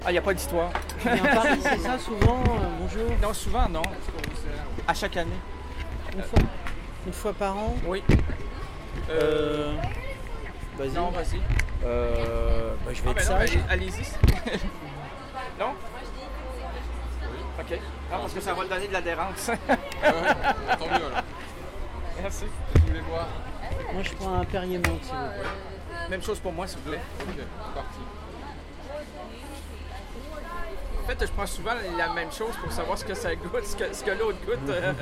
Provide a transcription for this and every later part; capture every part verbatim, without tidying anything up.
Ah, il n'y a pas d'histoire. Il vient à Paris, c'est ça, souvent euh, bonjour. Non, souvent, non. À chaque année. Une fois, une fois par an. Oui. Euh, Euh, Vas-y. non, vas-y. Euh, bah, je vais Ah, être ben non, sage. allez- allez-y. Non? OK. Non, parce que ça va te donner de l'adhérence. Tant mieux alors. Merci. Je voulais voir. Moi, je prends un Perrier menthe, s'il vous plaît. Même chose pour moi, s'il vous plaît. Ok, c'est parti. En fait, je prends souvent la même chose pour savoir ce que ça goûte, ce que, ce que l'autre goûte. Euh,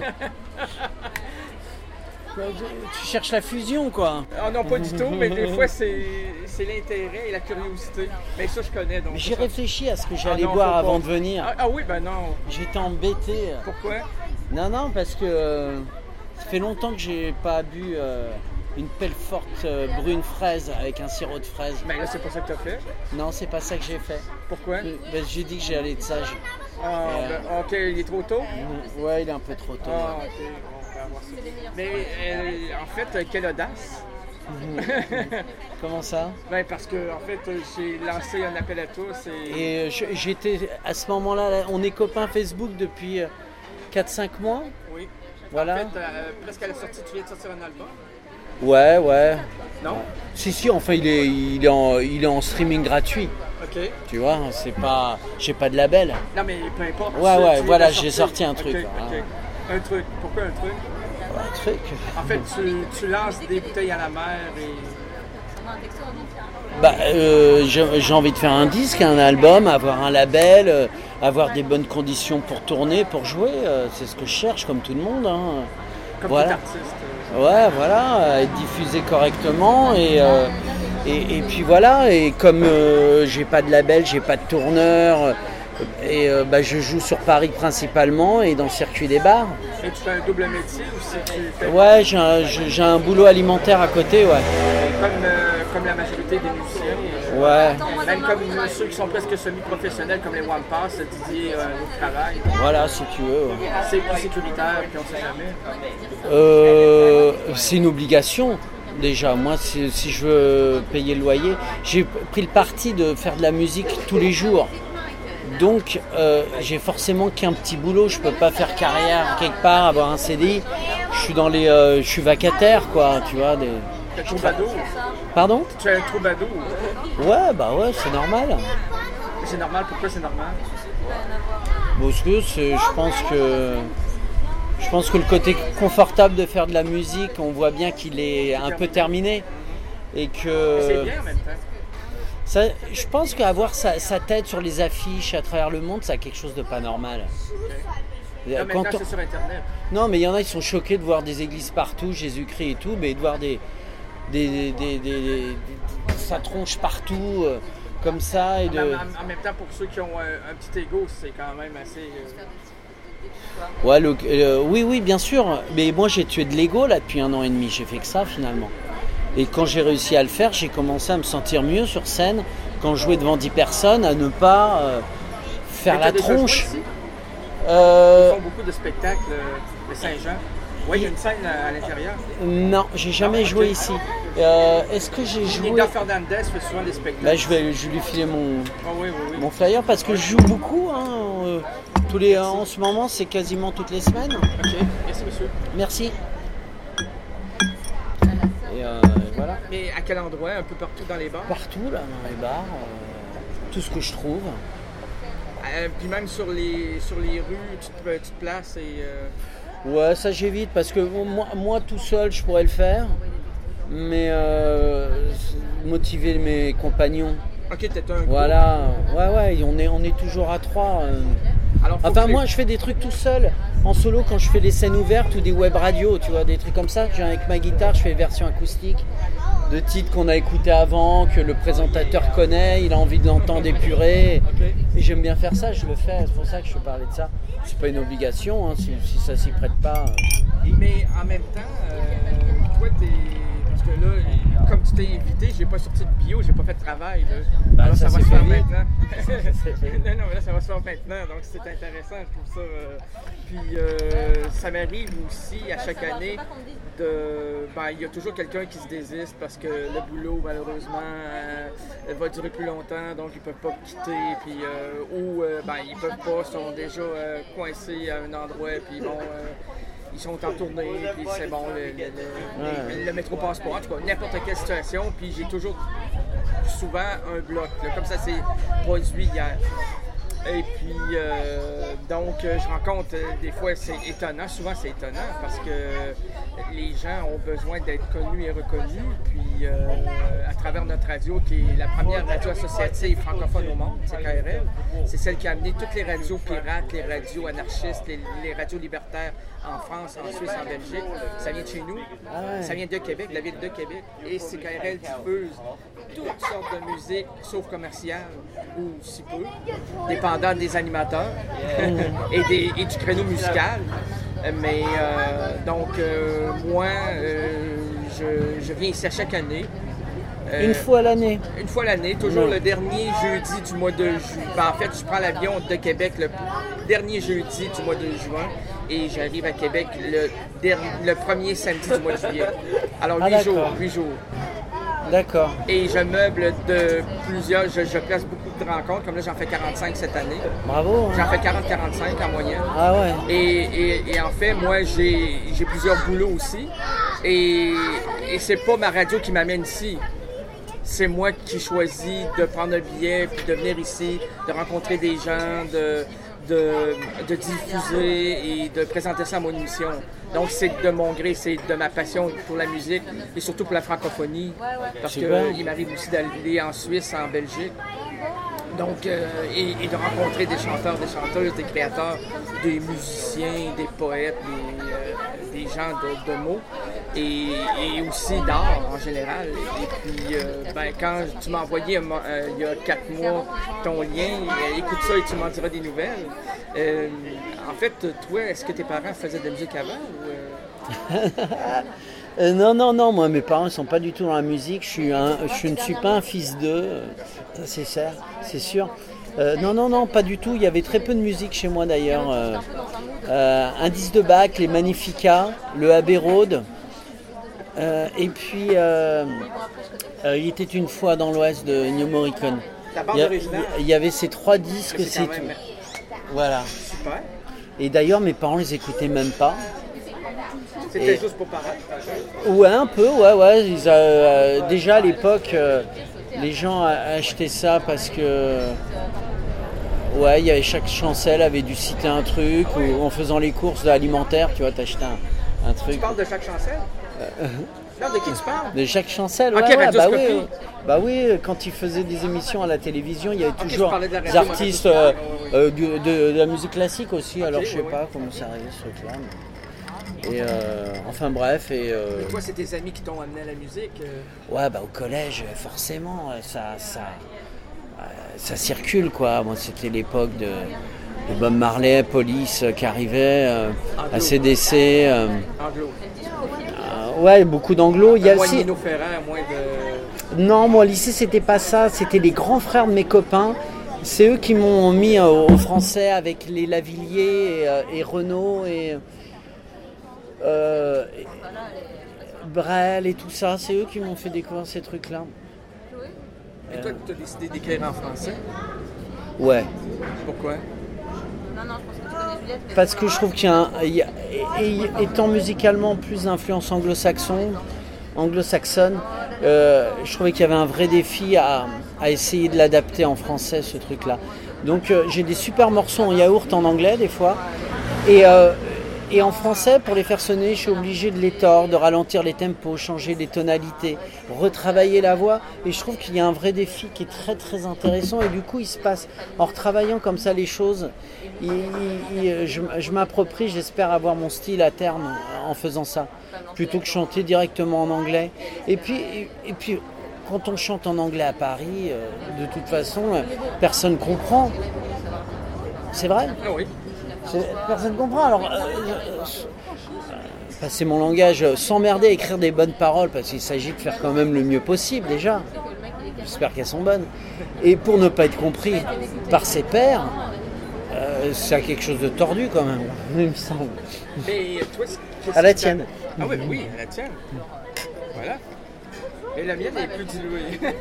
Bah, tu- Tu cherches la fusion, quoi. Ah non, pas du tout, mais des fois, c'est c'est l'intérêt et la curiosité. Mais ça, je connais. Donc, Mais J'ai ça- réfléchi à ce que Ah j'allais non, boire faut pas. avant de venir. Ah, ah oui, ben non. J'étais embêté. Pourquoi? Non, non, parce que euh, ça fait longtemps que j'ai pas bu euh, une pelle forte euh, brune fraise avec un sirop de fraise. Ben là, c'est pas ça que t'as fait. Non, c'est pas ça que j'ai fait. Pourquoi? Euh, ben, j'ai dit que j'allais être sage. Ah, ben, ok, il est trop tôt? Ouais, il est un peu trop tôt. Ah, ok, on va voir ça. Mais euh, en fait, euh, quelle audace! Comment ça? Ben, parce que, en fait, euh, j'ai lancé un appel à tous et. Et euh, je- j'étais à ce moment-là, là, on est copains Facebook depuis euh, quatre cinq mois. Oui. Voilà. En fait, euh, presque à la sortie, tu viens de sortir un album? Ouais, ouais. Non? Si, si, enfin, il est, il est, en, il est en streaming gratuit. Ok. Tu vois, c'est pas, j'ai pas de label. Non, mais peu importe. Ouais, tu- ouais, tu viens voilà, de j'ai sortir. sorti un Ok, truc, ok. hein. Un truc. Pourquoi un truc? Un truc. En fait, tu, tu lances des bouteilles à la mer et. Bah, euh, j'ai j'ai envie de faire un disque, un album, avoir un label, euh, avoir des bonnes conditions pour tourner, pour jouer. euh, c'est ce que je cherche, comme tout le monde. Hein. Comme Voilà. tout artiste. Ouais, voilà, euh, être diffusé correctement et, euh, et, et puis voilà. Et comme euh, j'ai pas de label, j'ai pas de tourneur, euh, et euh, bah, je joue sur Paris principalement et dans le circuit des bars. Et tu fais un double métier ou c'est tu fais Ouais, j'ai un, j'ai j'ai un boulot alimentaire à côté, ouais. comme, euh, comme la majorité des musiciens? euh, Ouais, Même comme ceux qui sont presque semi-professionnels, comme les One Pass, Didier euh, au travail. voilà, si tu veux. ouais. C'est plus sécuritaire, puis on sait jamais. Euh, c'est une obligation. Déjà, moi, si, si je veux payer le loyer, j'ai pris le parti de faire de la musique tous les jours. Donc, euh, j'ai forcément qu'un petit boulot. Je peux pas faire carrière quelque part, avoir un C D I. Je suis dans les, euh, je suis vacataire, quoi. Tu vois. Des... Tu fais un troubadour. Pardon? Tu fais un troubadour. Ouais, bah ouais, c'est normal. C'est normal, pourquoi c'est normal? Parce que c'est- je pense que je pense que le côté confortable de faire de la musique, on voit bien qu'il est un peu terminé et C'est que bien en même temps. ça, je pense qu'avoir sa, sa tête sur les affiches à travers le monde, c'est quelque chose de pas normal. Là, Quand maintenant, on- c'est sur Internet. Non, mais il y en a, ils sont choqués de voir des églises partout, Jésus-Christ et tout, mais de voir des des, des, des- des- des- sa tronche partout euh, comme ça et En, de même- en même temps, pour ceux qui ont un, un petit ego, c'est quand même assez. euh, Ouais, le- euh, oui, oui, bien sûr. Mais moi, j'ai tué de l'ego là depuis un an et demi. J'ai fait que ça finalement. Et quand j'ai réussi à le faire, j'ai commencé à me sentir mieux sur scène. Quand je jouais devant dix personnes, à ne pas euh, faire Mais la t'as déjà joué tronche. ici? Euh, Ils font beaucoup de spectacles euh, de Saint-Jean. Oui, il y a une scène à, à l'intérieur. non, j'ai jamais Ah, joué ok. ici. Euh, Est-ce que j'ai joué? Linda Fernandez fait souvent des spectacles. Là, je vais, je vais lui filer mon, Ah oui, oui, oui. mon flyer parce que je joue beaucoup. Hein, euh, tous les, en ce moment, c'est quasiment toutes les semaines. Ok, merci monsieur. Merci. Et euh, voilà. Mais à quel endroit? Un peu partout dans les bars? Partout, là, dans les bars, euh, tout ce que je trouve. Euh, puis même sur les, sur les rues, tu te, tu te places et... euh, Ouais, ça j'évite parce que bon, moi, moi tout seul, je pourrais le faire, mais euh, motiver mes compagnons. Ok, t'es un groupe. Voilà, ouais, ouais, on est, on est toujours à trois. euh. Alors, faut Enfin, que moi, les- je fais des trucs tout seul, en solo, quand je fais les scènes ouvertes ou des web radios, tu vois, des trucs comme ça. Je viens avec ma guitare, je fais version acoustique de titres qu'on a écoutés avant, que le présentateur connaît, il a envie de l'entendre épuré. Et j'aime bien faire ça, je le fais, c'est pour ça que je te parlais de ça. C'est pas une obligation, hein, si, si ça s'y prête pas. euh. Mais en même temps, euh, toi, t'es... Parce parce que là, comme tu t'es invité, j'ai pas sorti de bio, j'ai pas fait de travail. Là. Bah, Alors ça ça, va s'est se fait faire vite. maintenant. s'est fait vite. non, non, mais là, ça va se faire maintenant, donc c'est intéressant, je trouve ça. Euh... Puis euh, ça m'arrive aussi à chaque année de. Ben, il y a toujours quelqu'un qui se désiste parce que le boulot, malheureusement, euh, va durer plus longtemps, donc ils peuvent pas quitter, puis euh, ou euh, ben, ils peuvent pas, sont déjà euh, coincés à un endroit, puis bon. Euh, Ils sont en tournée, puis c'est bon, le, le, le, le, le métro passe pas. En tout cas, n'importe quelle situation, puis j'ai toujours souvent un bloc, là, comme ça s'est produit hier. Et puis, euh, donc, je rencontre, euh, des fois, c'est étonnant, souvent c'est étonnant, parce que les gens ont besoin d'être connus et reconnus, puis euh, à travers notre radio, qui est la première radio associative francophone au monde, c'est K R L, c'est celle qui a amené toutes les radios pirates, les radios anarchistes, les, les radios libertaires en France, en Suisse, en Belgique. Ça vient de chez nous, Ah ouais. ça vient de Québec, la ville de Québec, et c'est K R L diffuse toutes sortes de musique, sauf commerciale, ou si peu, dépendant des animateurs et, des, et du créneau musical. Mais euh, donc, euh, moi, euh, je, je viens ici à chaque année. Euh, Une fois l'année. Une fois l'année, toujours Ouais. le dernier jeudi du mois de juin. Ben, en fait, je prends l'avion de Québec le dernier jeudi du mois de juin et j'arrive à Québec le, dernier, le premier samedi du mois de juillet. Alors, Ah, huit jours, d'accord. huit jours. D'accord. Et je meuble de plusieurs, je, je place beaucoup de rencontres, comme là j'en fais quarante-cinq cette année. Bravo. hein. J'en fais quarante à quarante-cinq en moyenne. Ah ouais. Et, et, et en fait, moi, j'ai, j'ai plusieurs boulots aussi. Et, et c'est pas ma radio qui m'amène ici. C'est moi qui choisis de prendre un billet, puis de venir ici, de rencontrer des gens, de, de, de diffuser et de présenter ça à mon émission. Donc, c'est de mon gré, c'est de ma passion pour la musique et surtout pour la francophonie. Parce Super. qu'il m'arrive aussi d'aller en Suisse, en Belgique. Donc, euh, et, et de rencontrer des chanteurs, des chanteuses, des créateurs, des musiciens, des poètes, des, euh, des gens de, de mots et, et aussi d'art en général. Et puis, euh, ben, quand tu m'as envoyé euh, il y a quatre mois ton lien, euh, écoute ça et tu m'en diras des nouvelles. Euh, en fait, toi, est-ce que tes parents faisaient de la musique avant ou, euh... Euh, non, non, non, moi mes parents ne sont pas du tout dans la musique, je, suis un, je ne suis pas un fils d'eux, euh, ça c'est sûr, c'est sûr. Euh, non, non, non, pas du tout, il y avait très peu de musique chez moi d'ailleurs. Euh, euh, un disque de Bach, les Magnifica, le Abbey Road, euh, et puis euh, euh, il était une fois dans l'Ouest de Ennio Morricone. La bande Il y, a- originale? il y avait ces trois disques, C'est c'est quand tout. même Voilà. super. Et d'ailleurs mes parents les écoutaient même pas. C'était Et- juste pour paraître. Ouais, un peu, ouais, ouais. Ils, euh, déjà à l'époque, euh, les gens a- achetaient ça parce que, ouais, il y avait chaque chancelle avait dû citer un truc ou en faisant les courses alimentaires, tu vois, t'achetais un, un truc. Tu parles de chaque chancelle? Non, de qui tu parles? De chaque chancelle, Ok, ouais, ouais, bah radioscopie. oui, bah oui, quand ils faisaient des émissions à la télévision, il y avait je toujours parlais de la des radio, artistes moi, euh, ouais, euh, du- de, de la musique classique aussi. Alors je sais ouais, ouais. pas comment ça arrive ce truc-là. mais- Et euh, enfin bref, et euh, Toi, c'est tes amis qui t'ont amené à la musique. euh, ouais, bah au collège, forcément, ça, ça, euh, ça circule quoi. Moi, c'était l'époque de, de Bob Marley, Police euh, qui arrivait, euh, A C D C. euh, Anglo. euh, ouais, beaucoup d'anglo. Il y a Moins de aussi. Nino Ferrand, moins de. Non, moi au lycée, c'était pas ça. C'était les grands frères de mes copains. C'est eux qui m'ont mis euh, au français avec les Lavilliers et, euh, et Renaud et. Euh, et- Brel et tout ça, c'est eux qui m'ont fait découvrir ces trucs-là. Et toi, tu as décidé d'écrire en français. Ouais, Pourquoi? parce que je trouve qu'il y a, un, il y a- et- et- étant musicalement plus d'influence anglo-saxon, anglo-saxonne, euh, je trouvais qu'il y avait un vrai défi à, à essayer de l'adapter en français, ce truc-là. Donc euh, j'ai des super morceaux en yaourt en anglais des fois, et, euh, et en français, pour les faire sonner, je suis obligé de les tordre, de ralentir les tempos, changer les tonalités, retravailler la voix, et je trouve qu'il y a un vrai défi qui est très très intéressant, et du coup il se passe, en retravaillant comme ça les choses, il- il- il- je, je m'approprie, j'espère avoir mon style à terme en faisant ça, plutôt que chanter directement en anglais. Et puis, et, et puis quand on chante en anglais à Paris, euh, de toute façon, euh, personne comprend. C'est vrai, Ah oui. c'est- personne comprend. Alors, euh, euh, passer mon langage, euh, s'emmerder à écrire des bonnes paroles, parce qu'il s'agit de faire quand même le mieux possible déjà. J'espère qu'elles sont bonnes. Et pour ne pas être compris par ses pairs, euh, c'est quelque chose de tordu quand même, il me semble. Mais toi, À la tienne. Ah oui, oui, à la tienne. Voilà. Et la mienne est plus diluée.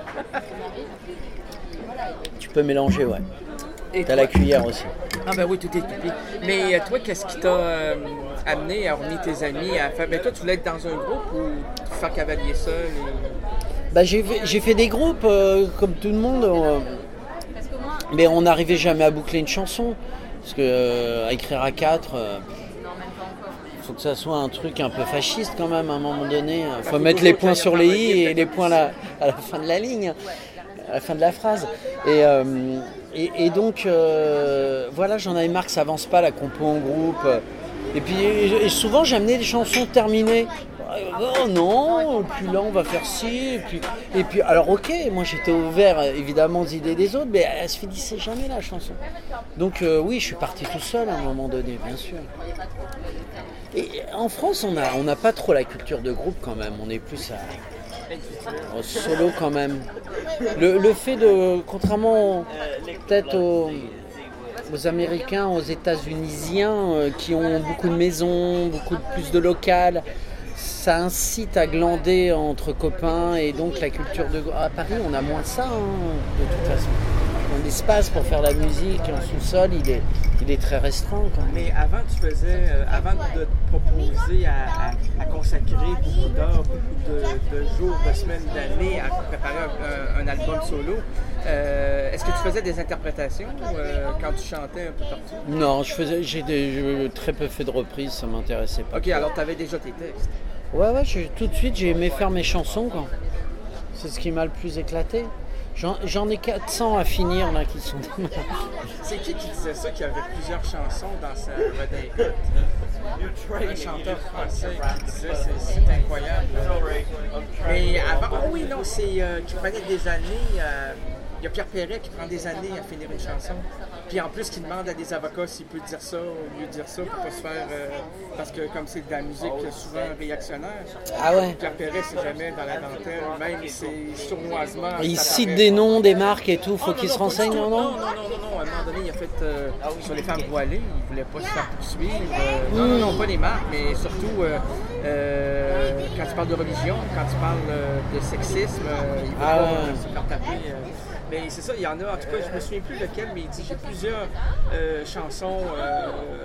Tu peux mélanger, ouais. Et T'as toi? la cuillère aussi. Ah ben oui, tout est coupé. Mais euh, toi, qu'est-ce qui t'a euh, amené, hormis tes amis, à faire... Ben toi, tu voulais être dans un groupe ou faire cavalier seul et... Bah, j'ai, fait, j'ai fait des groupes, euh, comme tout le monde, euh, mais on n'arrivait jamais à boucler une chanson. Parce que euh, à écrire à quatre, euh, faut que ça soit un truc un peu fasciste quand même à un moment donné. Il faut mettre les points sur les i et les points là, à la fin de la ligne, à la fin de la phrase. Et, euh, et, et donc, euh, voilà, j'en avais marre que ça avance pas la compo en groupe. Et puis et, et souvent j'amenais des chansons terminées. Oh non, puis là on va faire ci, et puis, et puis alors ok, moi j'étais ouvert évidemment aux idées des autres, mais elle se finissait jamais la chanson. Donc euh, oui, je suis parti tout seul à un moment donné, bien sûr. Et en France, on a, on n'a pas trop la culture de groupe quand même, on est plus à, au solo quand même. Le, le fait de, contrairement peut-être aux, aux Américains, aux États-Unisiens euh, qui ont beaucoup de maisons, beaucoup de, plus de locales, ça incite à glander entre copains et donc la culture de... À Paris, on a moins ça, hein, de toute façon. L'espace pour faire la musique en sous-sol, il est, il est très restreint. Quand même. Mais avant, tu faisais, euh, avant de te proposer à, à, à consacrer beaucoup d'heures, beaucoup de, de jours, de semaines, d'années à préparer un, un, un album solo, euh, est-ce que tu faisais des interprétations euh, quand tu chantais un peu partout? Non, je faisais, j'ai, des, j'ai très peu fait de reprises, ça m'intéressait pas. Ok, alors tu avais déjà tes textes. Ouais, ouais, j'ai, tout de suite j'ai aimé faire mes chansons. Quoi. C'est ce qui m'a le plus éclaté. J'en, j'en ai quatre cents à finir là qui sont. C'est qui qui disait ça, qu'il y avait plusieurs chansons dans sa redingote? Un chanteur français qui disait c'est, c'est incroyable. Mais avant, oh oui, non, c'est euh, qui prenait des années. Euh, il y a Pierre Perret qui prend des années à finir une chanson. Puis en plus, qui demande à des avocats s'il peut dire ça au lieu de dire ça pour pas se faire. Euh, parce que comme c'est de la musique souvent réactionnaire, Ah ouais. Pierre Perret, c'est jamais dans la dentelle, même c'est sournoisement. Il ça cite paraît. des noms, des marques et tout, faut Oh, qu'il non, se non, renseigne, pas du non, tout. non Non, non, non, non, non. À un moment donné, il a fait euh, sur les femmes voilées, il voulait pas se faire poursuivre. Euh, non, non, non, pas les marques, mais surtout euh, euh, quand tu parles de religion, quand tu parles euh, de sexisme, euh, il ne veut Ah pas ouais. euh, se faire taper. Euh. Mais c'est ça, il y en a, en tout cas, je me souviens plus lequel, mais il dit j'ai plusieurs euh, chansons euh,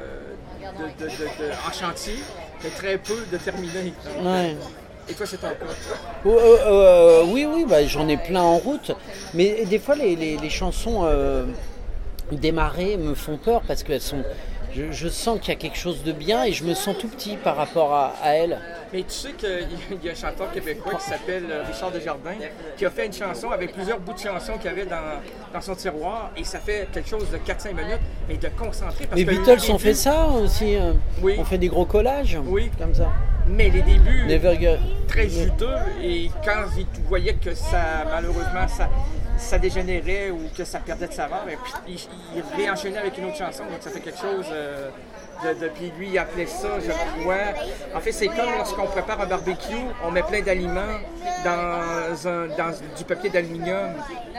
de, de, de, de, en chantier, mais très peu de terminées. Ouais. Et toi, c'est ton cas? Euh, euh, oui, oui, bah, j'en ai plein en route. Mais des fois, les, les, les chansons euh, démarrées me font peur parce qu'elles sont. Je, je sens qu'il y a quelque chose de bien et je me sens tout petit par rapport à, à elles. Mais tu sais qu'il y a un chanteur québécois qui s'appelle Richard Desjardins qui a fait une chanson avec plusieurs bouts de chansons qu'il y avait dans, dans son tiroir et ça fait quelque chose de quatre à cinq minutes, mais de concentré. Parce Les que Beatles les ont fait débuts- ça aussi. euh, Oui. On fait des gros collages. Oui. Comme ça. Mais les débuts Never Go- très juteux et quand ils voyaient que ça, malheureusement, ça, ça dégénérait ou que ça perdait de saveur, et puis il, il réenchaînait avec une autre chanson, donc ça fait quelque chose euh, de, de... Puis lui, il appelait ça, je crois... En fait, c'est comme lorsqu'on prépare un barbecue, on met plein d'aliments dans, un, dans du papier d'aluminium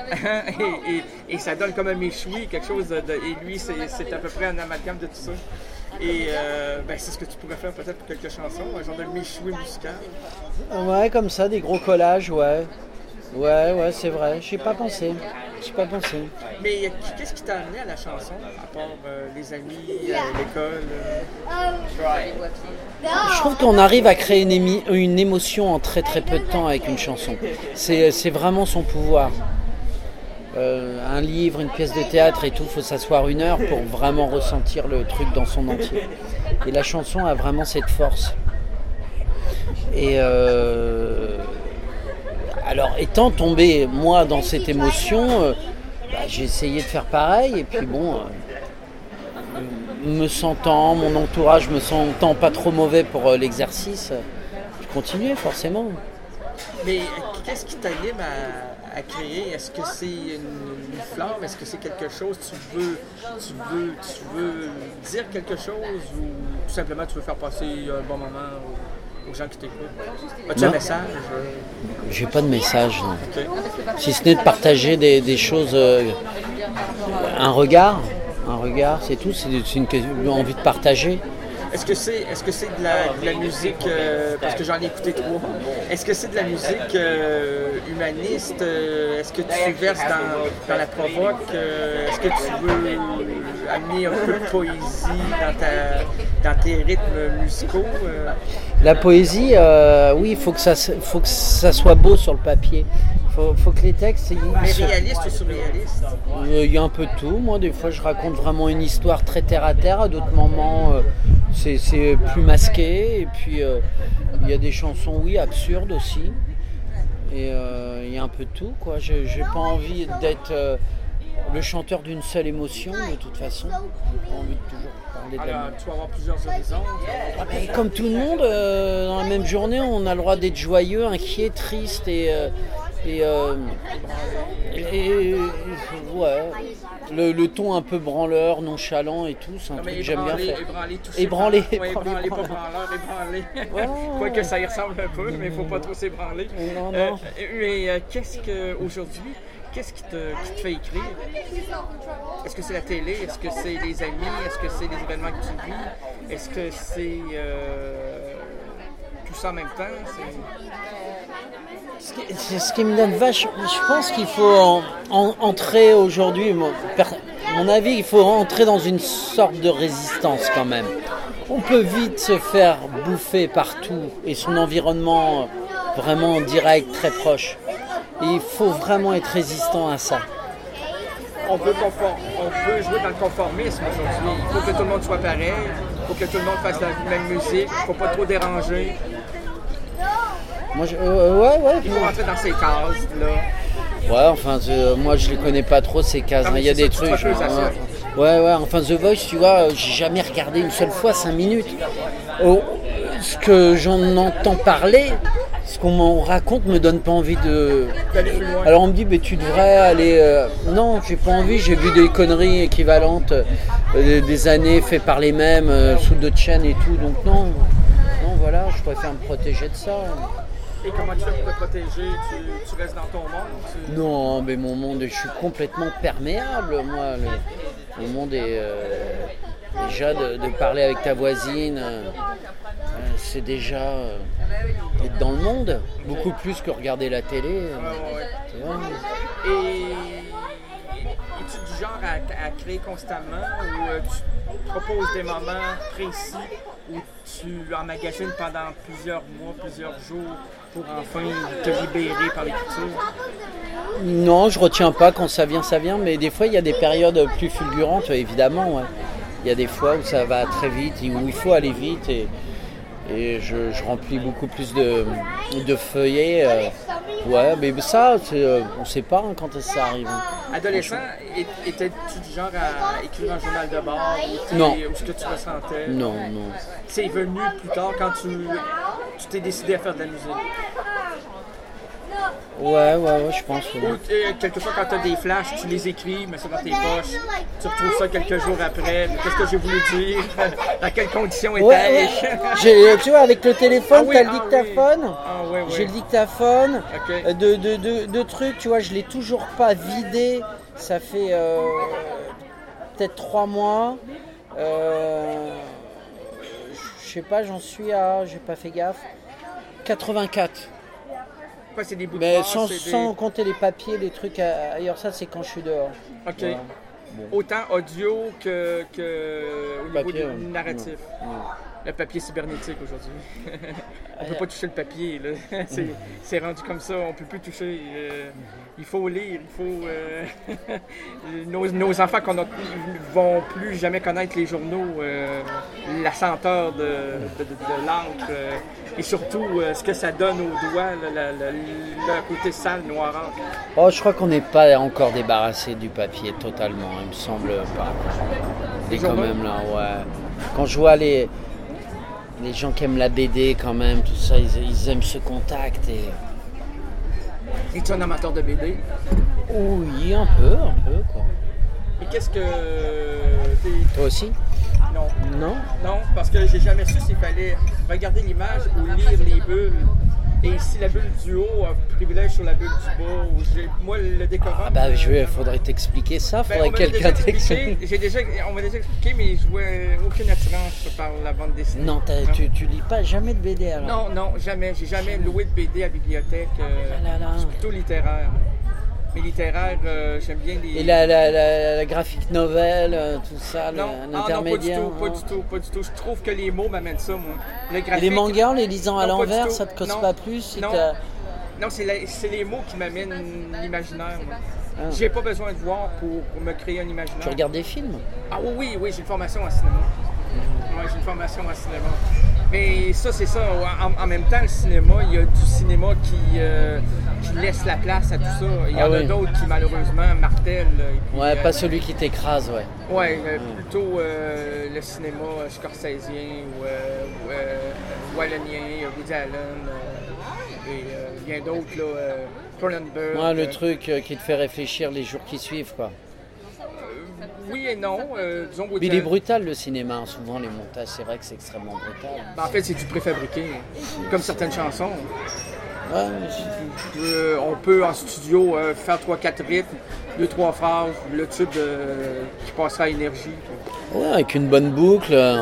et, et, et ça donne comme un méchoui, quelque chose de... de et lui, c'est, c'est à peu près un amalgame de tout ça. Et euh, ben, c'est ce que tu pourrais faire peut-être pour quelques chansons, un genre de méchoui musical. Ouais, comme ça, des gros collages, ouais. Ouais, ouais, c'est vrai. J'y ai pas pensé. J'y ai pas pensé. Mais qu'est-ce qui t'a amené à la chanson, à part euh, les amis, euh, l'école? euh? Je trouve qu'on arrive à créer une, émi- une émotion en très très peu de temps avec une chanson. C'est, c'est vraiment son pouvoir. Euh, un livre, une pièce de théâtre et tout, il faut s'asseoir une heure pour vraiment ressentir le truc dans son entier. Et la chanson a vraiment cette force. Et euh, alors, étant tombé, moi, dans cette émotion, euh, bah, j'ai essayé de faire pareil. Et puis bon, euh, me sentant, mon entourage me sentant pas trop mauvais pour euh, l'exercice, je continuais forcément. Mais qu'est-ce qui t'anime à, à créer? Est-ce que c'est une, une flamme? Est-ce que c'est quelque chose? Tu veux, tu veux, tu veux dire quelque chose ou tout simplement tu veux faire passer un bon moment aux, aux gens qui t'écoutent? As-tu Non. un message? J'ai pas de message, non. Ok. Si ce n'est de partager des, des choses, euh, un regard, un regard, c'est tout. C'est, c'est une, une envie de partager. Est-ce que c'est, est-ce que c'est de la, de la musique, euh, parce que j'en ai écouté trois, est-ce que c'est de la musique euh, humaniste? euh, Est-ce que tu verses dans, dans la provoque? euh, Est-ce que tu veux amener un peu de poésie dans, ta, dans tes rythmes musicaux? euh? La poésie, euh, oui, il faut que ça, se- faut que ça soit beau sur le papier. Il faut, faut que les textes... ils- Mais ils se- réaliste ou surréaliste? Euh, Il y a un peu de tout. Moi, des fois, je raconte vraiment une histoire très terre à terre. À d'autres moments, euh, c'est, c'est plus masqué. Et puis, euh, il y a des chansons, oui, absurdes aussi. Et euh, il y a un peu de tout, quoi. Je n'ai pas envie d'être euh, le chanteur d'une seule émotion, de toute façon. J'ai pas envie de toujours parler de la Alors, tu vas avoir plusieurs horizons. Ah ben, comme tout le monde, euh, dans la même journée, on a le droit d'être joyeux, inquiet, triste et, euh, et, euh, et- et- ouais, le, le ton un peu branleur, nonchalant et tout, c'est un Non, truc mais que j'aime bien ébranler, faire. ébranler, toucher. Ébranler, Ouais, ébranler, ébranler, pas ébranler. branleur, ébranler. Voilà. Quoique ça y ressemble un peu, mais il ne faut pas trop s'ébranler. Non, Euh, non. mais euh, qu'est-ce que, aujourd'hui, qu'est-ce qui te, qui te fait écrire? Est-ce que c'est la télé? Est-ce que c'est les amis? Est-ce que c'est les événements que tu vis? Est-ce que c'est euh, tout ça en même temps? C'est... Ce qui, c'est ce qui me donne vache, je pense qu'il faut en- en- entrer aujourd'hui, mon, per- mon avis, il faut entrer dans une sorte de résistance quand même. On peut vite se faire bouffer partout et son environnement euh, vraiment direct, très proche. Et il faut vraiment être résistant à ça. On peut, conform- on peut jouer dans le conformisme aujourd'hui. Il faut que tout le monde soit pareil. Il faut que tout le monde fasse la même musique. Il ne faut pas trop déranger. Moi, je, euh, ouais, ouais, Il faut rentrer dans ces cases-là. ouais, enfin, je- moi je les connais pas trop ces cases. Non, hein. mais Il y a c'est des ça, tu trucs. te reposes à ça. Ouais, ouais, enfin The Voice, tu vois, euh, j'ai jamais regardé une seule fois cinq minutes. Oh, ce que j'en entends parler, ce qu'on m'en raconte me donne pas envie de. D'aller plus loin. Alors on me dit, mais tu devrais aller. euh, Non, j'ai pas envie, j'ai vu des conneries équivalentes euh, des années faites par les mêmes, euh, sous d'autres chaînes et tout, donc non. Non, voilà, je préfère me protéger de ça. Et comment tu fais pour te protéger? Tu, tu restes dans ton monde? Tu... Non, mais mon monde, je suis complètement perméable, moi. Le, mon monde est euh, déjà de, de parler avec ta voisine, euh, euh, c'est déjà euh, être dans le monde, beaucoup plus que regarder la télé. euh, Ouais, ouais, ouais. tu vois. Et es-tu du genre à, à créer constamment ou euh, tu proposes des moments précis où tu emmagasines pendant plusieurs mois, plusieurs jours pour enfin te libérer par l'écriture? Non, je retiens pas, quand ça vient, ça vient, mais des fois il y a des périodes plus fulgurantes, évidemment. Ouais. Il y a des fois où ça va très vite, et où il faut aller vite, et, et je, je remplis beaucoup plus de, de feuillets. euh, ouais, mais ça, c'est, euh, on sait pas hein, quand ça arrive. hein. Adolescent, é- étais-tu du genre à écrire un journal de bord ou, t'es- Non. ou ce que tu ressentais? Non, non. C'est venu plus tard quand tu, tu t'es décidé à faire de la musique. Ouais, ouais, ouais, je pense. Ou ouais. euh, quelquefois quand tu as des flashs, tu les écris, mets ça dans tes poches, tu retrouves ça quelques jours après. Mais qu'est-ce que j'ai voulu dire? Dans quelles conditions Ouais, ouais. étais-je? J'ai- tu vois, avec le téléphone, Ah oui, t'as le ah dictaphone. oui. Ah ouais, ouais. J'ai le dictaphone. Ok. euh, De, de, de, de trucs, tu vois, je l'ai toujours pas vidé. Ça fait euh, peut-être trois mois. Euh, je sais pas, j'en suis à, j'ai pas fait gaffe, quatre-vingt-quatre. Quoi, c'est des bouts de Mais phrases, sans, c'est des- sans compter les papiers, les trucs a- ailleurs, ça c'est quand je suis dehors. Ok. Voilà. Autant audio que, que au niveau Papier, du ouais. narratif. Ouais. Le papier cybernétique aujourd'hui. On peut pas toucher le papier, là. c'est, c'est rendu comme ça, on peut plus toucher. euh, il faut lire, il faut... euh, nos, nos enfants qu'on a, ils vont plus jamais connaître les journaux, euh, la senteur de, de, de- de l'encre euh, et surtout euh, ce que ça donne aux doigts, le, le- le- le côté sale, noirâtre. Oh, je crois qu'on n'est pas encore débarrassé du papier totalement, il me semble pas. Et quand journaux? même là, ouais. Quand je vois les, les gens qui aiment la B D quand même, tout ça, ils, ils aiment ce contact et Es-tu un amateur de B D? Oui, un peu, un peu, quoi. Et qu'est-ce que... t'es- Toi aussi? Non. Non? Non, parce que j'ai jamais su s'il fallait regarder l'image ou lire les bulles. Et si la bulle du haut a privilège sur la bulle du bas, ou j'ai- moi le décorum... Ah bah, je vais, faudrait t'expliquer ça, Ben, faudrait on m'a quelqu'un déjà expliqué, t'explique. j'ai déjà, on m'a déjà expliqué, mais je vois aucune attirance par la bande dessinée. Non, t'as- tu, tu lis pas jamais de B D alors? Non, non, jamais. J'ai jamais loué de B D à la bibliothèque. euh, Ah là là. Je suis plutôt littéraire. Mais littéraire, euh, j'aime bien les... Et la, la, la, la graphic novel, euh, tout ça, le- Non, ah, non, pas du l'intermédiaire? tout, pas non. du tout, pas du tout. Je trouve que les mots m'amènent ça, moi. Le Et graphique... les mangas, en les lisant à Non, pas du l'envers, tout. ça te cause Non, pas plus si non. t'as- Non, c'est, la- c'est les mots qui m'amènent l'imaginaire, moi. Ah. J'ai pas besoin de voir pour, pour me créer un imaginaire. Tu regardes des films? Ah oui, oui, oui, j'ai une formation en cinéma. Oui, j'ai une formation en cinéma. Mais ça, c'est ça. En, en même temps, le cinéma, il y a du cinéma qui, euh, qui laisse la place à tout ça. Il y en Ah a oui. d'autres qui, malheureusement, martèlent. Et puis, Ouais, euh, pas celui qui t'écrase, ouais. Ouais, euh, plutôt euh, le cinéma euh, scorsésien ou euh, ou, euh, wallonien, euh, Woody Allen euh, et euh, bien d'autres, là, euh, Cronenberg. Ouais, le euh, truc euh, qui te fait réfléchir les jours qui suivent, quoi. Oui et non. Euh, disons Woody Mais il est Allen. brutal, le cinéma. hein. Souvent, les montages, c'est vrai que c'est extrêmement brutal. Ben, en fait, c'est du préfabriqué, comme certaines chansons. Ouais, mais c'est- Euh, on peut en studio euh, faire trois quatre rythmes, deux trois phrases, le tube euh, qui passera à énergie. puis ouais, avec une bonne boucle. euh,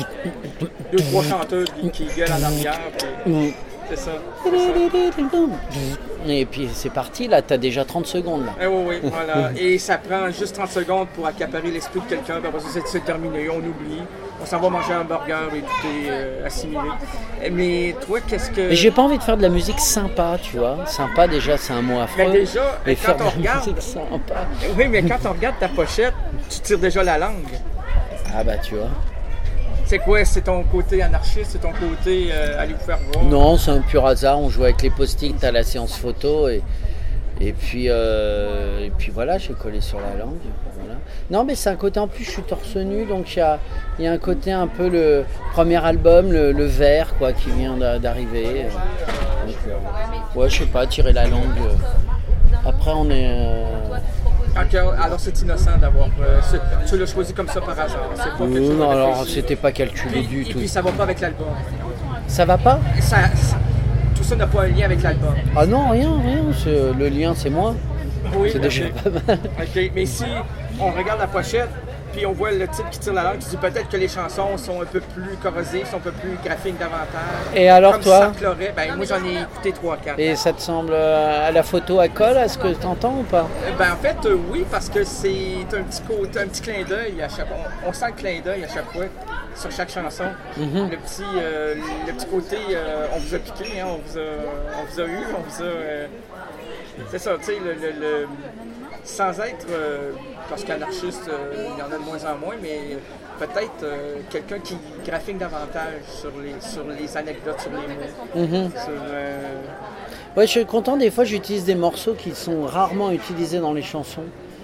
Deux trois chanteurs qui, qui gueulent en arrière. puis C'est ça. c'est ça. Et puis c'est parti, là, t'as déjà trente secondes. Là. Eh oui, oui, voilà. Et ça prend juste trente secondes pour accaparer l'esprit de quelqu'un, puis après ça, c'est- c'est terminé, on oublie. On s'en va manger un burger et tout est euh, assimilé. Eh, Mais toi, qu'est-ce que... Mais j'ai pas envie de faire de la musique sympa, tu vois. Sympa, déjà, c'est un mot affreux. Ben déjà, Mais quand faire de on la regarde- musique sympa. Oui, mais quand on regarde ta pochette, tu tires déjà la langue. Ah bah, tu vois. C'est quoi? C'est ton côté anarchiste? C'est ton côté euh, aller vous faire voir? Non, c'est un pur hasard. On joue avec les post-it à la séance photo et, et, puis, euh, et puis voilà, j'ai collé sur la langue. Voilà. Non, mais c'est un côté en plus, je suis torse nu, donc il y a, il y a un côté un peu le premier album, le, le vert quoi, qui vient d'a- d'arriver. Donc, euh, ouais, je sais pas, tirer la langue. euh. Après, on est. euh, Ok, alors c'est innocent d'avoir... euh, ce- tu l'as choisi comme ça par hasard. C'est pas quelque chose de Non, alors réfléchi. c'était pas calculé Puis- du et tout. puis ça va pas avec l'album. Ça va pas? Ça, ça- tout ça n'a pas un lien avec l'album. Ah non, rien, rien. c'est- Le lien, c'est moi. Oui, C'est déjà ok. pas mal. Ok, mais si on regarde la pochette, puis on voit le titre qui tire la langue, tu dis peut-être que les chansons sont un peu plus corrosives, sont un peu plus graphiques davantage. Et alors, Comme toi? Sartre Loret, ben moi j'en ai écouté trois quatre. Et ça te semble euh, à la photo à colle à ce que t'entends ou pas? Ben en fait, euh, oui, parce que c'est un petit côté, un petit clin d'œil à chaque on, on sent le clin d'œil à chaque fois sur chaque chanson. Mhm. Le petit euh, le petit côté euh, on vous a piqué, hein, on vous a on vous a eu, on vous a euh, c'est ça, tu sais, le, le- le- sans être euh, parce qu'anarchiste, euh, il y en a de moins en moins, mais peut-être euh, quelqu'un qui graphique davantage sur les sur les anecdotes, sur les mots. Mhm. Sur, euh, Ouais, je suis content. Des fois, j'utilise des morceaux qui sont rarement utilisés dans les chansons.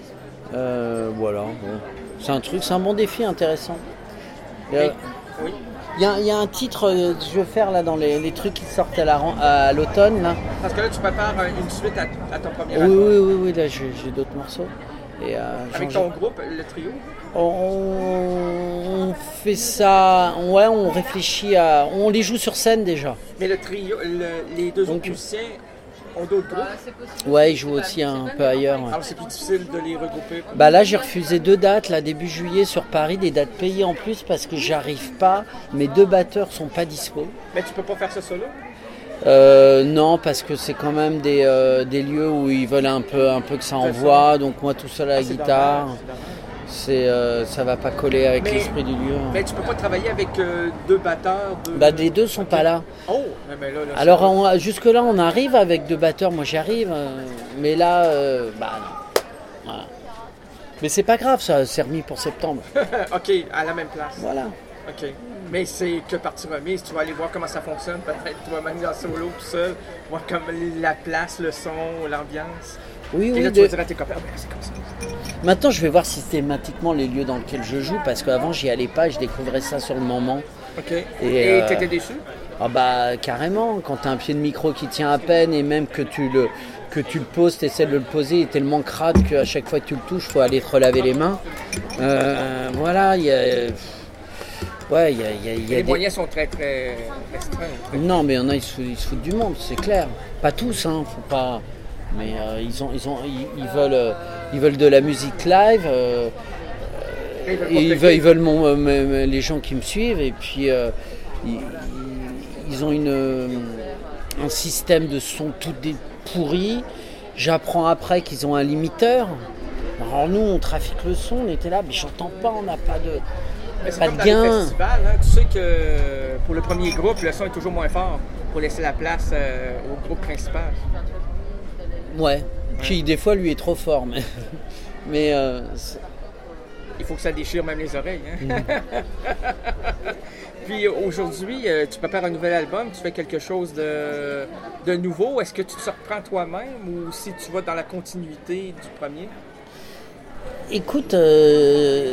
Euh, voilà. Bon. C'est un truc, c'est un bon défi intéressant. Il y a- mais- oui. il y, a- il y a un titre euh, que je vais faire là dans les, les trucs qui sortent à la ren- à l'automne là. Parce que là, tu prépares euh, une suite à, à ton premier Oui, album. oui, oui, oui. Là, j'ai j'ai d'autres morceaux. Et, euh, Avec j'en- ton groupe, le trio. on, on fait ça. Ouais, on réfléchit à. On les joue sur scène déjà. Mais le trio, le- les deux Donc- autres musiciens ont d'autres groupes. Ouais, ils jouent aussi un peu ailleurs. ouais. Alors c'est plus difficile de les regrouper. Bah là j'ai refusé deux dates, là début juillet sur Paris, des dates payées en plus parce que j'arrive pas, mes deux batteurs sont pas dispo. Mais tu peux pas faire ça solo. Euh, non parce que c'est quand même des, euh, des lieux où ils veulent un peu, un peu que ça envoie, donc moi tout seul à la Ah, c'est guitare, dommage, c'est dommage. c'est, euh, ça va pas coller avec Mais- l'esprit du lieu. Mais tu peux pas travailler avec euh, deux batteurs. Deux... Bah les deux sont pas là. Oh, mais ben là, là, Alors c'est- on- jusque-là on arrive avec deux batteurs, moi j'y arrive, euh, mais là, euh, bah non. Voilà. Mais c'est pas grave, ça c'est remis pour septembre. ok, à la même place. Voilà. Ok. Mais c'est que partie remise. Tu vas aller voir comment ça fonctionne. Peut-être tu vas même en solo tout seul, voir comme la place, le son, l'ambiance. Oui, Et oui. là, tu de- vas dire à tes copains, ben, c'est comme ça. Maintenant, je vais voir systématiquement les lieux dans lesquels je joue parce qu'avant, j'y allais pas, je découvrais ça sur le moment. Ok. Et, Et euh, t'étais déçu? Ah bah carrément, quand tu as un pied de micro qui tient à peine et même que tu le, que tu le poses, tu essaies de le poser, il est tellement crade qu'à chaque fois que tu le touches, il faut aller te relaver les mains. Euh, voilà, il y a... Ouais, il y a, y a, y a Les des... moyens sont très très restreints. Non, mais il y en a, ils se, ils se foutent du monde, c'est clair. Pas tous, hein, faut pas... Mais euh, ils, ont, ils, ont, ils, ils, veulent, euh, ils veulent de la musique live, euh, Ils veulent et ils pas veulent, ils veulent mon, euh, me- me- les gens qui me suivent, et puis euh, ils, ils ont une, euh, un système de son tout dé- pourri. J'apprends après qu'ils ont un limiteur. Alors nous, on trafique le son, on était là, mais j'entends pas, on n'a pas de, Mais c'est pas comme de dans les gain. festivals, hein, tu sais que pour le premier groupe, le son est toujours moins fort pour laisser la place euh, au groupe principal. Ouais, qui des fois lui est trop fort, mais, mais euh, c'est- Il faut que ça déchire même les oreilles. Hein? Mm. Puis aujourd'hui, euh, tu prépares un nouvel album, tu fais quelque chose de, de nouveau. Est-ce que tu te surprends toi-même ou si tu vas dans la continuité du premier? écoute, euh,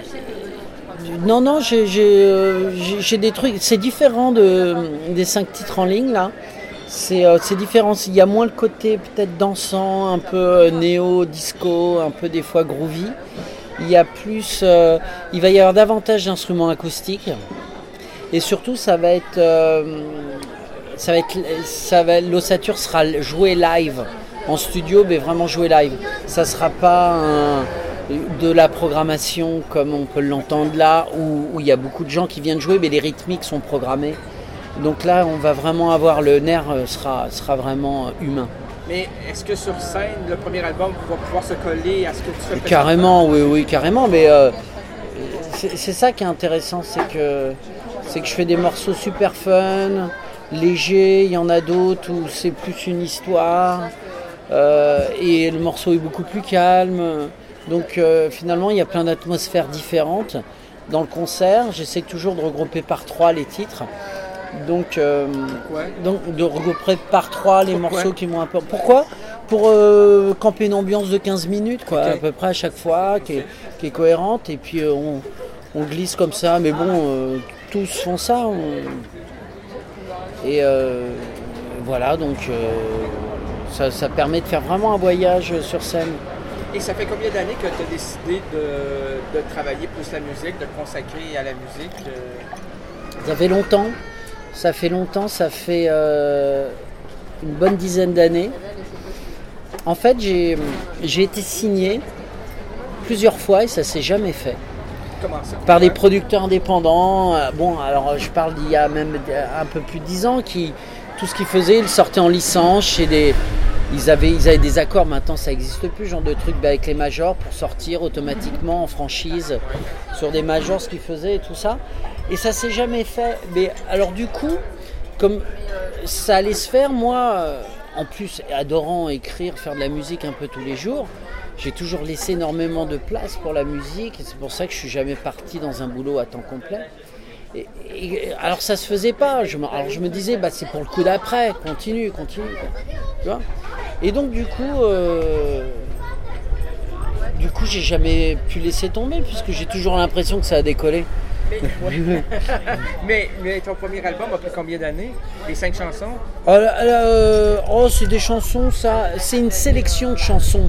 non, non, j'ai, j'ai, euh, j'ai- j'ai des trucs, c'est différent de, des cinq titres en ligne là. C'est, euh, c'est différent, il y a moins le côté peut-être dansant, un peu euh, néo, disco, un peu des fois groovy. Il y a plus, euh, il va y avoir davantage d'instruments acoustiques et surtout ça va être, euh, ça va être, ça va, l'ossature sera jouée live en studio, mais vraiment jouée live. Ça sera pas un- de la programmation comme on peut l'entendre là, où, où il y a beaucoup de gens qui viennent jouer, mais les rythmiques sont programmées. Donc là, on va vraiment avoir le nerf euh, sera, sera vraiment humain. Mais est-ce que sur scène, le premier album va pouvoir se coller à ce que tu fais présentement? Carrément, oui, oui, carrément. Mais euh, c'est, c'est ça qui est intéressant, c'est que, c'est que je fais des morceaux super fun, légers. Il y en a d'autres où c'est plus une histoire. Euh, et le morceau est beaucoup plus calme. Donc euh, finalement, il y a plein d'atmosphères différentes. Dans le concert, j'essaie toujours de regrouper par trois les titres. Donc, euh, Ouais. donc de regrouper par trois les Pourquoi? morceaux qui m'ont un peu... Pourquoi? Pour euh, camper une ambiance de quinze minutes, quoi, Ok. à peu près à chaque fois, qui est, qui est cohérente. Et puis euh, on, on glisse comme ça. Mais bon, euh, tous font ça. on- Et euh, voilà, donc euh, ça, ça permet de faire vraiment un voyage sur scène. Et ça fait combien d'années que tu as décidé de, de travailler plus la musique, de te consacrer à la musique? euh? Ça fait longtemps. Ça fait longtemps, ça fait euh, une bonne dizaine d'années. En fait, j'ai, j'ai été signé plusieurs fois et ça s'est jamais fait. Comment ça? Par des Ouais. producteurs indépendants. Euh, Bon, alors je parle d'il y a même un peu plus de dix ans, qui tout ce qu'ils faisaient, ils sortaient en licence chez des. Ils avaient, ils avaient des accords, maintenant ça n'existe plus, genre de trucs bah, avec les majors pour sortir automatiquement en franchise sur des majors, ce qu'ils faisaient et tout ça. Et ça s'est jamais fait. Mais alors du coup, comme ça allait se faire, moi, euh, en plus adorant écrire, faire de la musique un peu tous les jours, j'ai toujours laissé énormément de place pour la musique et c'est pour ça que je suis jamais parti dans un boulot à temps complet. Et, et- alors ça se faisait pas. Je me, alors je me disais, bah, c'est pour le coup d'après, continue, continue. Quoi. Tu vois. Et donc du coup, euh, du coup, j'ai jamais pu laisser tomber puisque j'ai toujours l'impression que ça a décollé. Mais, ouais. mais, mais ton premier album a pris combien d'années? Les cinq chansons? Oh, là, là, euh, oh, c'est des chansons, ça. C'est une sélection de chansons.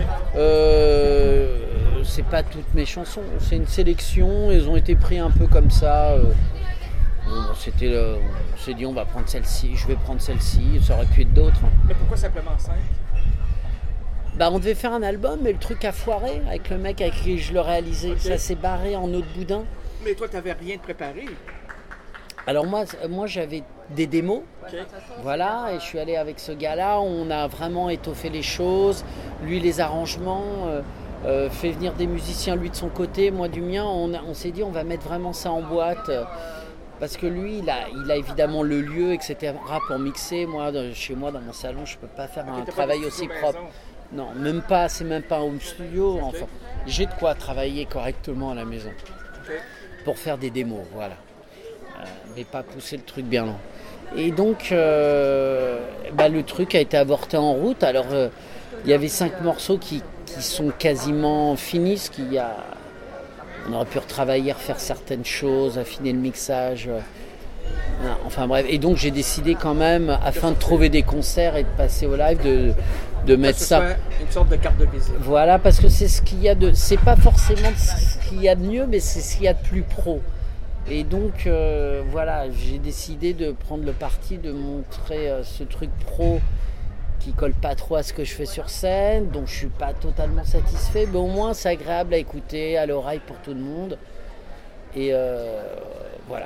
Euh, c'est pas toutes mes chansons. C'est une sélection. Elles ont été prises un peu comme ça. euh. Bon, c'était, euh, on s'est dit, on va prendre celle-ci. Je vais prendre celle-ci. Ça aurait pu être d'autres. Mais pourquoi simplement cinq? Bah, on devait faire un album, mais le truc a foiré avec le mec avec qui je le réalisais. Ok. Ça s'est barré en autre boudin. Mais toi, tu n'avais rien de préparé. Alors moi, moi j'avais des démos. Ok. Voilà, et je suis allé avec ce gars-là, on a vraiment étoffé les choses, lui les arrangements, euh, euh, fait venir des musiciens lui de son côté, moi du mien, on, a- on s'est dit on va mettre vraiment ça en boîte, euh, parce que lui il a, il a évidemment le lieu, et cetera pour mixer, moi de- chez moi dans mon salon je peux pas faire Ok, un t'as pas travail de aussi studio propre. maison. Non, même pas, c'est même pas un home studio, enfin, j'ai de quoi travailler correctement à la maison, Ok. pour faire des démos, voilà. Euh, mais pas pousser le truc bien loin. Et donc, euh, bah, le truc a été avorté en route. Alors, euh, il y avait cinq morceaux qui, qui sont quasiment finis. Ce qu'il y a, on aurait pu retravailler, refaire certaines choses, affiner le mixage. Ah, enfin bref, et donc j'ai décidé quand même, afin de trouver des concerts et de passer au live, de, de mettre ce ça. soit une sorte de carte de visite. Voilà, parce que c'est ce qu'il y a de. C'est pas forcément ce qu'il y a de mieux, mais c'est ce qu'il y a de plus pro. Et donc euh, voilà, j'ai décidé de prendre le parti de montrer euh, ce truc pro qui colle pas trop à ce que je fais sur scène, dont je suis pas totalement satisfait, mais au moins c'est agréable à écouter, à l'oreille pour tout le monde. Et euh, voilà.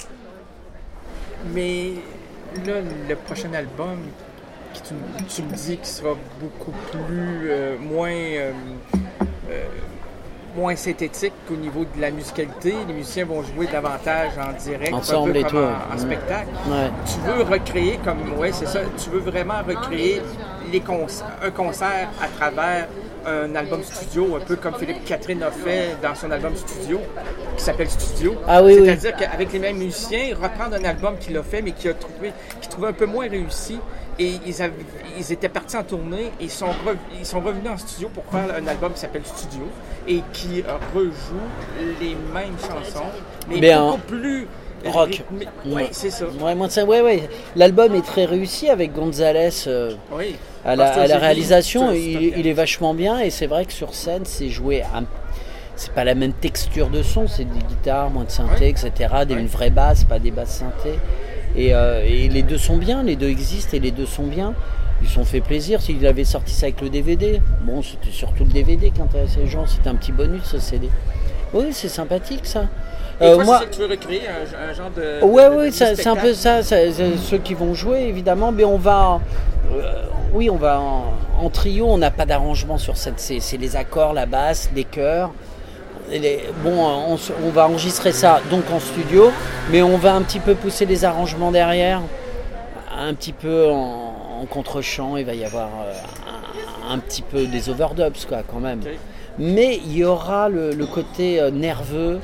Mais là, le prochain album, qui tu, tu me dis qu'il sera beaucoup plus, euh, moins, euh, euh, moins synthétique au niveau de la musicalité. Les musiciens vont jouer davantage en direct, ensemble un peu et comme tout. en, en Ouais. spectacle. Ouais. Tu veux recréer comme, ouais, c'est ça, tu veux vraiment recréer les concerts, un concert à travers un album studio, un peu comme Philippe Catherine a fait dans son album studio, qui s'appelle Studio. Ah oui, oui. C'est-à-dire qu'avec les mêmes musiciens, reprendre un album qu'il a fait, mais qui a trouvé, qui trouvait un peu moins réussi. Et ils, avaient, ils étaient partis en tournée et ils sont, rev- ils sont revenus en studio pour faire un album qui s'appelle Studio et qui euh, rejoue les mêmes chansons, mais, Mais beaucoup en plus rock. rythmé. Oui, Ouais. c'est ça. Ouais, moi, ça, ouais, ouais. L'album est très réussi avec Gonzalez euh, Oui. à la, Parce que à la j'ai vu, réalisation. c'est- Il, c'est il est vachement bien et c'est vrai que sur scène, c'est joué à. C'est pas la même texture de son, c'est des guitares, moins de synthé, Ouais. et cetera. Des, Ouais. Une vraie basse, pas des basses synthé. Et, euh, et les deux sont bien, les deux existent et les deux sont bien. Ils se sont fait plaisir. S'il avait sorti ça avec le D V D, bon, c'était surtout le D V D qui intéressait les gens, c'était un petit bonus ce C D. Oui, c'est sympathique ça. Et Euh, toi, moi, c'est ça que tu veux recréer, un, un genre de. ouais, de- de- oui, de ça- c'est un peu spectacle? ça. ça- c'est ceux qui vont jouer, évidemment, mais on va, euh, oui, on va en, en trio. On n'a pas d'arrangement sur cette. C'est, c'est les accords, la basse, les chœurs. Et les- bon, on, se- on va enregistrer ça donc en studio, mais on va un petit peu pousser les arrangements derrière, un petit peu en, en contre-champ. Il va y avoir euh, un, un petit peu des overdubs, quoi, quand même. Ok. Mais il y aura le, le côté euh, nerveux.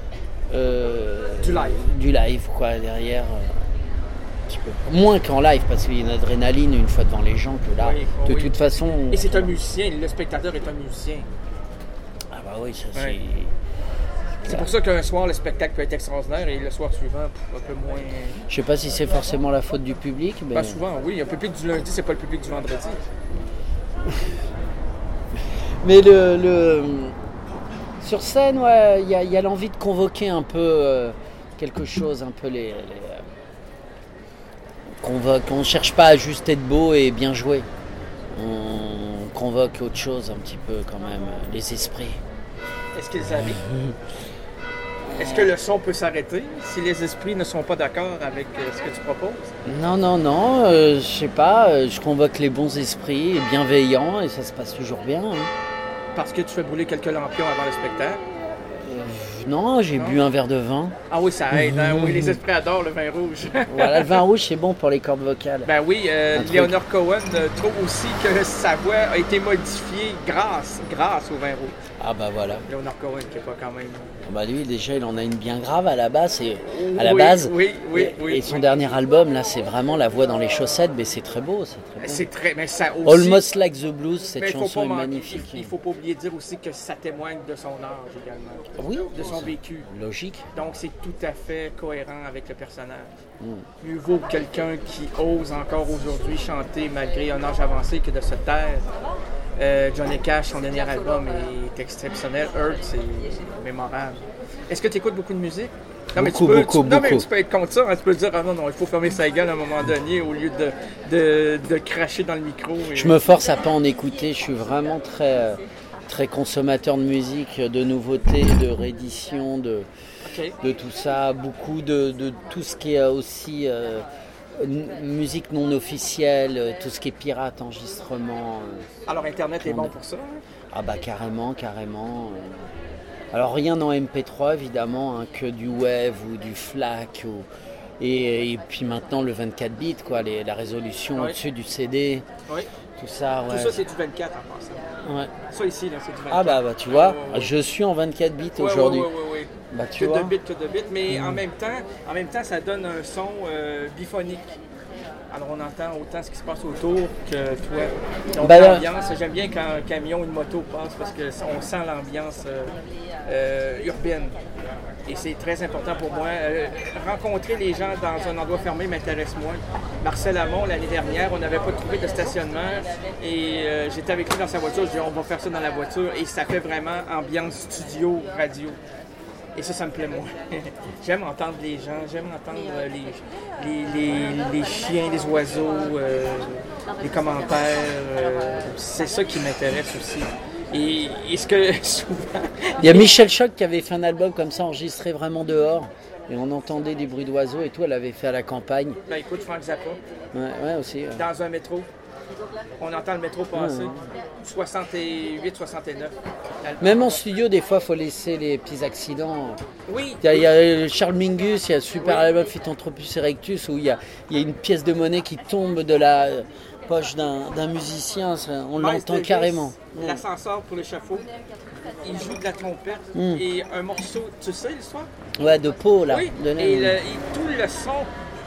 euh, Du live. du live quoi derrière euh, un petit peu. Moins qu'en live parce qu'il y a une adrénaline une fois devant les gens que là Oui, de oui. toute façon Et c'est un musicien, le spectateur est un musicien. ah bah oui ça Ouais. c'est C'est pour ça qu'un soir, le spectacle peut être extraordinaire et le soir suivant, pff, un peu moins. je sais pas si c'est forcément la faute du public mais Pas souvent, oui. Un public du lundi, c'est pas le public du vendredi. mais le, le- sur scène ouais il y a, il y a l'envie de convoquer un peu euh, quelque chose un peu les, les euh, convoque on cherche pas à juste être beau et bien jouer on convoque autre chose un petit peu quand même les esprits. Est-ce qu'ils arrivent? Est-ce que le son peut s'arrêter si les esprits ne sont pas d'accord avec euh, ce que tu proposes? Non, non, non, euh, je sais pas, euh, je convoque les bons esprits et bienveillants et ça se passe toujours bien. hein. Parce que tu fais brûler quelques lampions avant le spectacle? Euh, non, j'ai Non. bu un verre de vin. Ah oui, ça aide. Hein? Oui, les esprits adorent le vin rouge. Voilà, le vin rouge, c'est bon pour les cordes vocales. Ben oui, euh, Un truc. Leonard Cohen euh, trouve aussi que sa voix a été modifiée grâce, grâce au vin rouge. Ah bah voilà. Leonard Cohen, qui n'est pas quand même. Ah bah lui, déjà, il en a une bien grave à la base. Et, à la Oui, base. oui, oui, et, oui, et son oui. dernier album, là, c'est vraiment la voix dans les chaussettes, mais c'est très beau, c'est très beau. C'est très. Mais ça aussi. Almost Like the Blues, cette mais il faut chanson pas est manquer- magnifique. Il ne faut pas oublier de dire aussi que ça témoigne de son âge également. Oui, De son vécu. logique. Donc c'est tout à fait cohérent avec le personnage. Mm. Mieux vaut quelqu'un qui ose encore aujourd'hui chanter malgré un âge avancé que de se taire. Euh, Johnny Cash, son dernier album est exceptionnel. Earth, c'est mémorable. Est-ce que tu écoutes beaucoup de musique? Non, mais Beaucoup, tu peux, beaucoup, tu, non, mais beaucoup. tu peux être contre ça. Hein, tu peux dire, ah non, non, il faut fermer sa gueule à un moment donné au lieu de, de, de cracher dans le micro. et- Je me force à pas en écouter, je suis vraiment très, euh, très consommateur de musique, de nouveautés, de rééditions, de, Ok. de tout ça, beaucoup de, de tout ce qui est aussi euh, n- musique non officielle, euh, tout ce qui est pirate, enregistrement. euh. Alors Internet est bon pour ça. hein? Ah bah carrément, carrément. euh. Alors rien en M P trois évidemment, hein, que du wave ou du FLAC. Ou, et, et puis maintenant le vingt-quatre bits, quoi, les- la résolution Oui. au-dessus du C D, Oui. tout ça. Ouais. Tout ça, c'est du vingt-quatre en passant. Ouais. Ça ici, là, c'est du vingt-quatre. Ah bah, bah tu vois, Ouais, ouais, ouais. je suis en vingt-quatre bits Ouais, aujourd'hui. ouais, ouais, ouais, ouais. Bah tu Que vois. de bits, que de bits, mais en même temps, en même temps, ça donne un son euh, biphonique. Alors on entend autant ce qui se passe autour que toi. Donc Ben là- l'ambiance, j'aime bien quand un camion ou une moto passe parce qu'on sent l'ambiance euh, euh, urbaine. Et c'est très important pour moi. Euh, rencontrer les gens dans un endroit fermé m'intéresse moins. Marcel Amont, l'année dernière, on n'avait pas trouvé de stationnement et euh, j'étais avec lui dans sa voiture. Je dis on va faire ça dans la voiture et ça fait vraiment ambiance studio, radio. Et ça, ça me plaît moins. J'aime entendre les gens, j'aime entendre euh, les, les, les, les chiens, les oiseaux, euh, les commentaires. euh, c'est ça qui m'intéresse aussi. Et, et ce que souvent... Il y a Michel Choc qui avait fait un album comme ça, enregistré vraiment dehors. Et on entendait des bruits d'oiseaux et tout, elle avait fait à la campagne. Ben écoute, Frank Zappa, Ouais, ouais aussi. ouais. dans un métro, on entend le métro passer. soixante-huit soixante-neuf. Même en studio, des fois, il faut laisser les petits accidents. Oui, Il y a, il y a Charles Mingus, il y a le super album Phytanthropus erectus où il y, a, il y a une pièce de monnaie qui tombe de la poche d'un, d'un musicien, ça, on Miles l'entend Davis, carrément. L'ascenseur pour l'échafaud. Il joue de la trompette Mm. et un morceau, tu sais l'histoire? Ouais, de peau là. Oui, de et, laine. le- et tout le son,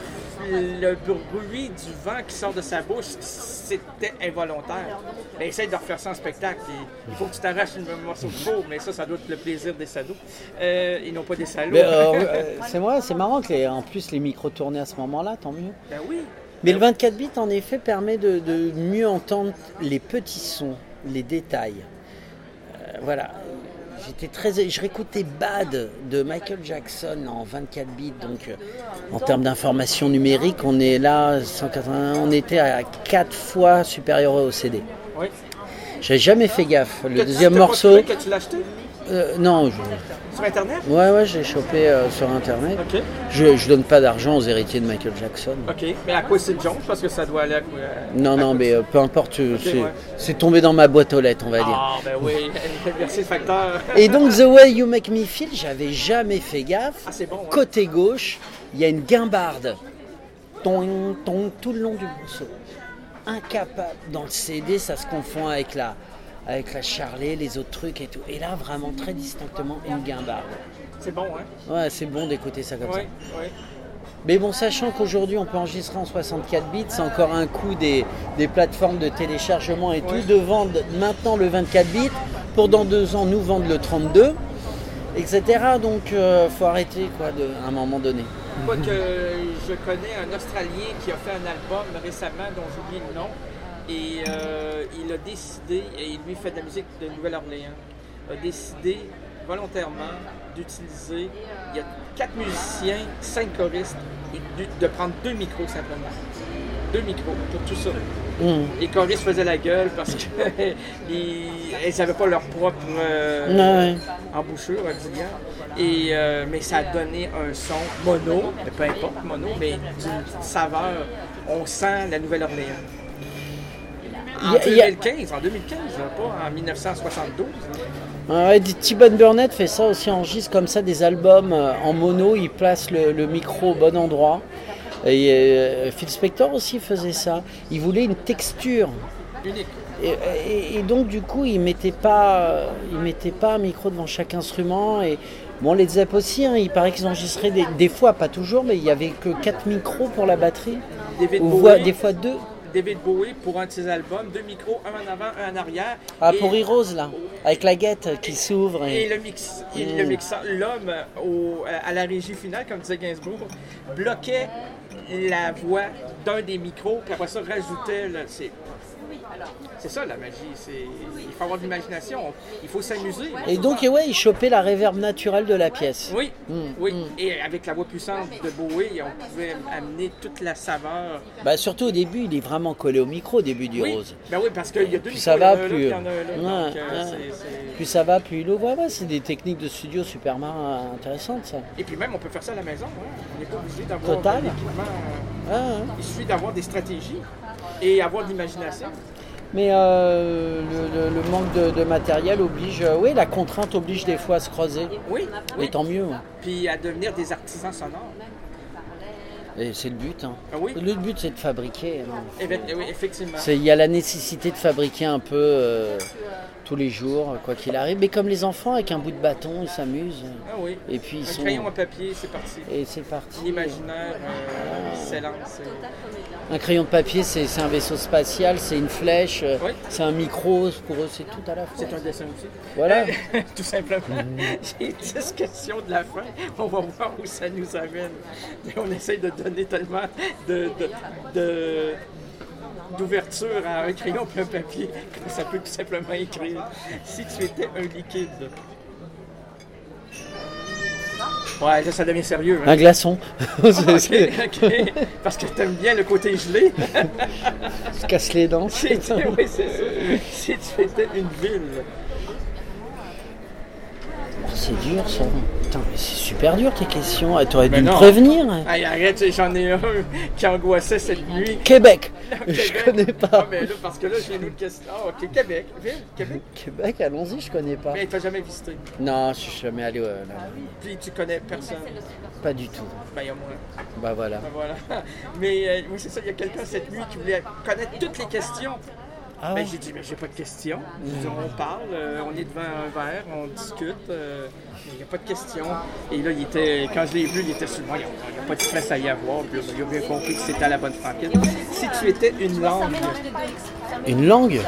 le bruit du vent qui sort de sa bouche, c'était involontaire. Mais essaye de refaire ça en spectacle. et Il faut que tu t'arraches un morceau de peau, mais ça, ça doit être le plaisir des salauds. Euh, ils n'ont pas des salauds. Mais, euh, euh, c'est moi, c'est marrant que les- en plus les micros tournaient à ce moment-là, tant mieux. Ben oui. Mais le vingt-quatre bits en effet permet de, de mieux entendre les petits sons, les détails. Euh, voilà. J'étais très, je réécoutais Bad de Michael Jackson en vingt-quatre bits, donc euh, en termes d'information numérique, on est là, cent quatre-vingts, on était à quatre fois supérieur au C D. Oui. J'avais jamais fait gaffe. Le Que tu- deuxième t'as pas morceau, trouvé que tu l'as acheté euh, non, je- sur Internet? ouais, ouais, j'ai chopé euh, sur internet. OK. Je, je donne pas d'argent aux héritiers de Michael Jackson. OK. Mais à quoi c'est le Jones? Parce que ça doit aller à quoi? Non, à non, quoi- mais euh, peu importe, euh, c'est, ouais. c'est tombé dans ma boîte aux lettres, on va dire. Ah, ben oui. Merci le facteur. Et donc, The Way You Make Me Feel, j'avais jamais fait gaffe. Ah, c'est bon, ouais. Côté gauche, il y a une guimbarde. Ton, ton, tout le long du morceau. Incapable. Dans le C D, ça se confond avec la, avec la Charlet, les autres trucs et tout. Et là, vraiment, très distinctement, une guimbarde. C'est bon, hein? Ouais, c'est bon d'écouter ça comme Oui, ça. oui. Mais bon, sachant qu'aujourd'hui on peut enregistrer en soixante-quatre bits, c'est encore un coup des, des plateformes de téléchargement et Ouais. tout, de vendre maintenant le vingt-quatre bits pour dans deux ans nous vendre le trente-deux, et cetera. Donc euh, faut arrêter quoi, de, à un moment donné. Quoique je connais un Australien qui a fait un album récemment dont j'oublie le nom. Et euh, il a décidé, et lui fait de la musique de Nouvelle-Orléans, a décidé volontairement d'utiliser, il y a quatre musiciens, cinq choristes, et de, de prendre deux micros simplement. Deux micros pour tout ça. Mmh. Les choristes faisaient la gueule parce qu'ils n'avaient pas leur propre euh, Ouais. embouchure auxiliaire. Et, euh, mais ça a donné un son mono, mais peu importe mono, mais d'une saveur. On sent la Nouvelle-Orléans. En Il y a- il y a- deux mille quinze, en deux mille quinze, là, pas en dix-neuf cent soixante-douze. Ouais, T-Bone Burnett fait ça aussi, enregistre comme ça des albums euh, en mono, il place le, le micro au bon endroit. Et euh, Phil Spector aussi faisait ça. Il voulait une texture. Unique. Et, et- et donc du coup, il mettait pas, il mettait pas un micro devant chaque instrument. Et bon, les Zepp aussi, hein, il paraît qu'ils enregistraient des, des fois, pas toujours, mais il y avait que quatre micros pour la batterie, David ou Bowie, voire- des fois deux. David Bowie, pour un de ses albums, deux micros, un en avant, un en arrière. Ah, Et- pour Heroes là, avec la guette qui s'ouvre. Et Et... le, mix, et Mm. le mixeur, l'homme au- à la régie finale, comme disait Gainsbourg, bloquait la voix d'un des micros, puis après ça rajoutait le. C'est, c'est ça la magie. C'est, il faut avoir de l'imagination, il faut s'amuser. Et donc, et ouais, il chopait la réverb naturelle de la pièce. Oui, Mm, oui. mm. Et avec la voix puissante de Bowie, on pouvait amener toute la saveur. Bah, surtout au début, il est vraiment collé au micro au début du Oui, Rose. ben oui, parce qu'il y a deux Plus micros, ça il y en va, a un là, plus- puis il y en a un là. Ouais, donc, euh, ouais. c'est- c'est- Plus ça va, plus il ouvre. Ouais, ouais, c'est des techniques de studio super marrant, intéressantes ça. Et puis même, on peut faire ça à la maison. hein. On n'est pas obligé d'avoir Total. un équipement. euh, Ah, hein. Il suffit d'avoir des stratégies et avoir de l'imagination. Mais euh, le, le- le manque de, de matériel oblige, euh, oui, la contrainte oblige des fois à se creuser. Oui, Mais oui. tant mieux. hein. Puis à devenir des artisans sonores. Et c'est le but. hein. Ah oui, Le but, c'est de fabriquer. hein. Effe- oui, effectivement. C'est- Il y a la nécessité de fabriquer un peu, euh, tous les jours, quoi qu'il arrive. Mais comme les enfants, avec un bout de bâton, ils s'amusent. Ah oui. Et puis ils Un sont... crayon à papier, c'est parti. Et c'est parti. L'imaginaire euh, s'élance. euh. Un crayon de papier, c'est c'est un vaisseau spatial, c'est une flèche, euh, Oui. c'est un micro, pour eux, c'est tout à la fois. C'est un dessin aussi. Voilà. Tout simplement. J'ai dix questions de la fin. On va voir où ça nous amène. Et on essaye de donner tellement de, de, de- d'ouverture à un crayon et un papier que ça peut tout simplement écrire. Si tu étais un liquide. Ouais, là, ça devient sérieux. Hein? Un glaçon. Ok, C'est- ok. Parce que t'aimes bien le côté gelé. se casse les dents. Si tu, oui, c'est ça. Si tu étais une ville. Oh, c'est dur ça. Putain, mais c'est super dur tes questions. Ah, t'aurais dû Mais me non. prévenir. Hey, arrête, j'en ai un qui angoissait cette nuit. Québec. Je Québec. connais Ah, pas. mais là, parce que là, j'ai une autre question. Ah, ok, Québec. Ville, Québec. Québec, allons-y, je connais pas. Mais t'as jamais visité. Non, je suis jamais allé. Ouais, là. Puis tu connais personne. Pas du tout. Ben, il y a moi. Bah voilà. Ben, voilà. Mais euh, oui, c'est ça, il y a quelqu'un cette nuit qui voulait connaître toutes les questions. Ah Ben, ouais. j'ai dit, mais j'ai pas de questions. On parle, euh, on est devant un verre, on discute. euh, Il n'y a pas de questions. Et là, il était, quand je l'ai vu, il était sur moi. Il n'y a, pas de stress à y avoir. Puis, il a bien compris que c'était à la bonne franquette. Si tu étais une langue, Une langue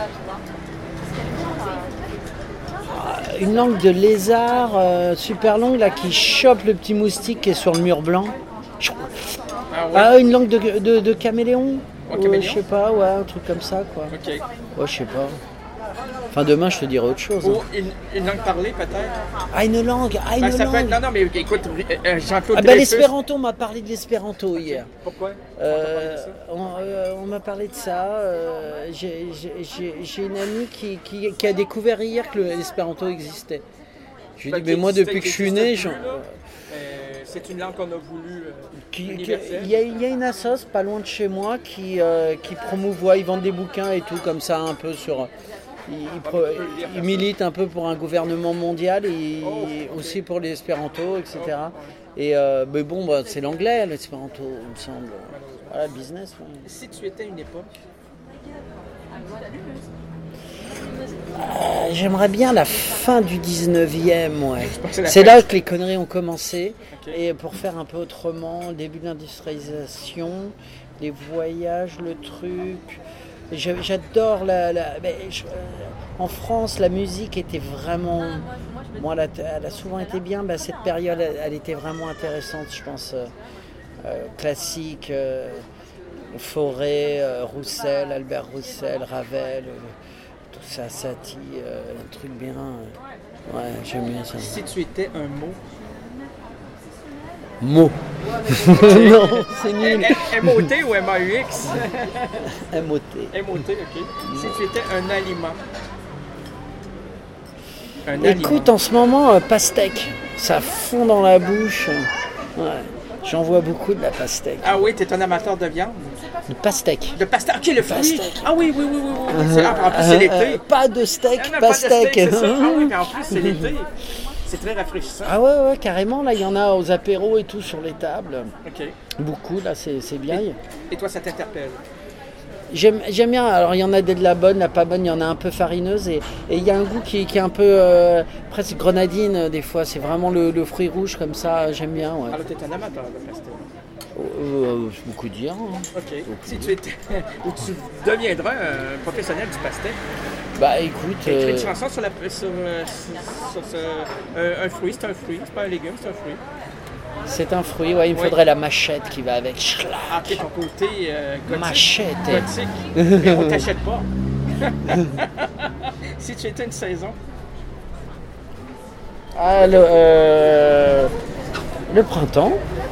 Ah, Une langue de lézard euh, super longue là qui chope le petit moustique qui est sur le mur blanc. ah ouais, Ah, une langue de, de, de caméléon Oh, Ouais, caméléon? je sais pas, ouais, un truc comme ça quoi. ok. Ouais, je sais pas. Enfin, demain, je te dirai autre chose. Ou hein. une, une langue parlée, peut-être. Ah, une langue Ah, une Ben, ça langue peut être. Non, non, mais écoute, euh, Jean-Claude Ah, bah, Dreyfus. l'espéranto, on m'a parlé de l'espéranto hier. Pourquoi? Euh, on euh, on m'a parlé de ça. euh, J'ai j'ai- j'ai- j'ai une amie qui, qui, qui a découvert hier que le- l'espéranto existait. Je lui ai Ben, dit, mais qui moi, existait, depuis que qui je suis né, existait j'en- plus, là. Euh, c'est une langue qu'on a voulu euh, Qui- qui- universelle. Il y, a- il y a une assoce pas loin de chez moi qui, euh, qui promouvoit, ils vendent des bouquins et tout comme ça un peu sur... Ils, ils pro- ils militent un peu pour un gouvernement mondial et aussi pour l'espéranto, et cetera. Et euh, mais bon, bah, c'est l'anglais l'espéranto, il me semble. Voilà, business. ouais. Si tu étais une époque, Euh, J'aimerais bien la fin du dix-neuvième, ouais. pense que la C'est fin- là que les conneries ont commencé. Ok. Et pour faire un peu autrement, le début de l'industrialisation, les voyages, le truc. J'a- J'adore la. la- mais je- euh, en France, la musique était vraiment. Moi, elle a, elle a souvent été bien. Bah, cette période, elle, elle était vraiment intéressante, je pense. euh, euh, classique. euh, Fauré, euh, Roussel, Albert Roussel, Ravel. euh, tout ça, Satie, euh, un truc bien. euh, ouais, j'aime bien ça. si tu étais un mot, Mot. Non, c'est nul. M O T ou M A U X? M O T. M O T, ok. Si tu étais un aliment. Un aliment. Écoute, en ce moment, euh, pastèque. Ça fond dans la bouche. Ouais. J'en vois beaucoup de la pastèque. Ah oui, t'es un amateur de viande? De pastèque. De pastèque. Ok, le fruit. Pastèque. Ah oui, oui, oui, oui. oui. C'est- ah, en plus, c'est Euh, l'été. euh, pas de steak, Ah non, pas de steak, pastèque. c'est ça. Ah oui, mais en plus, c'est l'été. C'est très rafraîchissant. Ah ouais, ouais, carrément. Là, il y en a aux apéros et tout sur les tables. Ok. Beaucoup, là, c'est c'est bien. Et toi, ça t'interpelle? J'aime j'aime bien, alors il y en a de la bonne, la pas bonne, il y en a un peu farineuse et et il y a un goût qui, qui est un peu euh, presque grenadine euh, des fois, c'est vraiment le, le fruit rouge comme ça, j'aime bien. Ouais. Alors, t'es un amateur de pastèque. Euh, euh, c'est beaucoup dire. hein. Ok. Si tu étais. ou tu deviendras un professionnel du pastèque, Bah écoute, écris euh, une chanson sur, la, sur, euh, sur, sur ce. euh, un fruit, c'est un fruit. C'est pas un légume, c'est un fruit. c'est un fruit, ouais, il me Oui. faudrait la machette qui va avec. Schlac. Ah, t'es ton côté euh, gothique. Machette. Gothique. Mais on t'achète pas. Si tu étais une saison, Ah, le, euh, le printemps,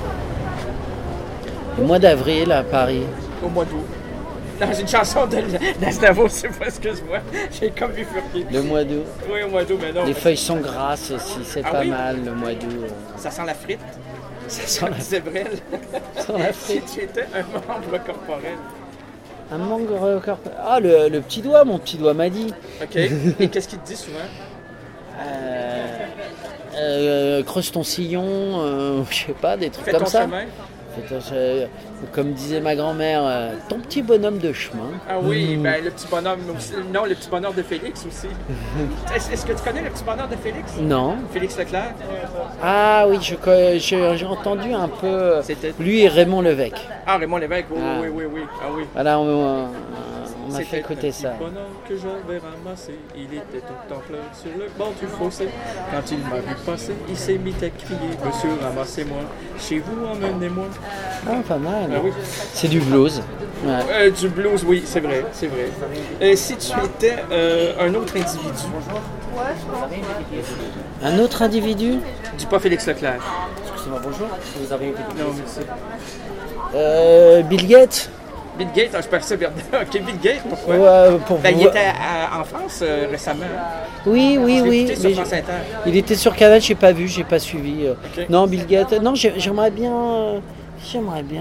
le mois d'avril à Paris. au mois d'août. Dans une chanson de d'Aznavour, c'est pas ce que je vois. J'ai comme bifurqué. Le mois d'août. Oui, au mois d'août, mais non. Les feuilles sont grasses aussi, c'est Ah pas oui? mal le mois d'août. Ça sent la frite. Ça sent la, Zébrel. ça sent la Si frite. tu étais un membre corporel. Un mangue corporel. Ah, le, le petit doigt, mon petit doigt m'a dit. OK. Et qu'est-ce qu'il te dit souvent? Euh, euh, creuse ton sillon, euh, je sais pas, des trucs Fais comme ton ça. chemin. Putain, c'est- Comme disait ma grand-mère, euh, ton petit bonhomme de chemin. Ah oui, Mm. ben le petit bonhomme aussi. Non, le petit bonheur de Félix aussi. Est-ce, est-ce que tu connais le petit bonheur de Félix? Non. Félix Leclerc? Ah oui, je co- j'ai j'ai entendu un peu. euh, C'était- Lui et Raymond Lévesque. Ah, Raymond Lévesque, oui, Ah. oui, oui, oui. Ah oui. Voilà, on, on- on m'a fait C'était écouter un ça. petit bonhomme que j'avais ramassé. Il était tout en fleurs sur le bord du fossé. Quand il m'a vu passer, il s'est mis à crier: Monsieur, ramassez-moi. Chez vous, emmenez-moi. Ah, pas mal. Ah oui. C'est du blues. Ouais. Euh, du blues, oui, c'est vrai, c'est vrai. Euh, si tu étais euh, un autre individu, Un autre individu dis pas Félix Leclerc. Excusez-moi, bonjour. Vous avez Non, merci. euh, Bill Gates. Bill Gates, ah, je pensais bien. Ok, Bill Gates, pourquoi? Ouais, pour Ben, il vous- était à- en France euh, récemment. Oui, oui, Je l'ai oui. écouté sur mais France j'ai- Inter. il était sur Canal, j'ai pas vu, j'ai pas suivi. euh. Ok. Non, Bill Gates. Non, j'ai- j'aimerais bien. euh, J'aimerais bien.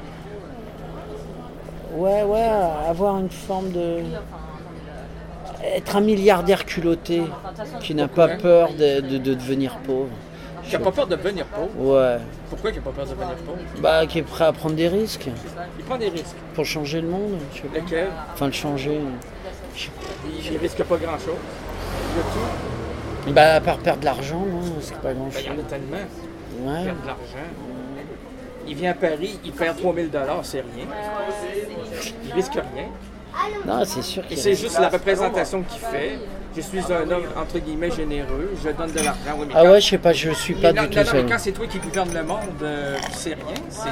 Ouais, ouais, avoir une forme de. Être un milliardaire culotté qui n'a pas Pourquoi? peur de, de- de devenir pauvre. Qui n'a pas peur de devenir pauvre. Ouais. Pourquoi il n'a pas peur de devenir pauvre? Bah, qui est prêt à prendre des risques Il prend des risques. pour changer le monde. Je sais pas. Lequel? Enfin, le changer. Je sais Il ne risque pas grand-chose. Il y a tout. pas. Bah, à part perdre de l'argent, non, c'est pas grand Ben, il y chose. en a tellement. Il Ouais. perd de l'argent. Il vient à Paris, il perd trois mille dollars, c'est rien. Il risque rien. Non, c'est sûr Et qu'il c'est juste la représentation qu'il fait. Je suis un homme, entre guillemets, généreux. Je donne de l'argent. Oui, mais Ah quand- ouais, je sais pas, je suis pas non, du non, tout non, seul. mais quand c'est toi qui gouverne le monde, euh, c'est rien. C'est.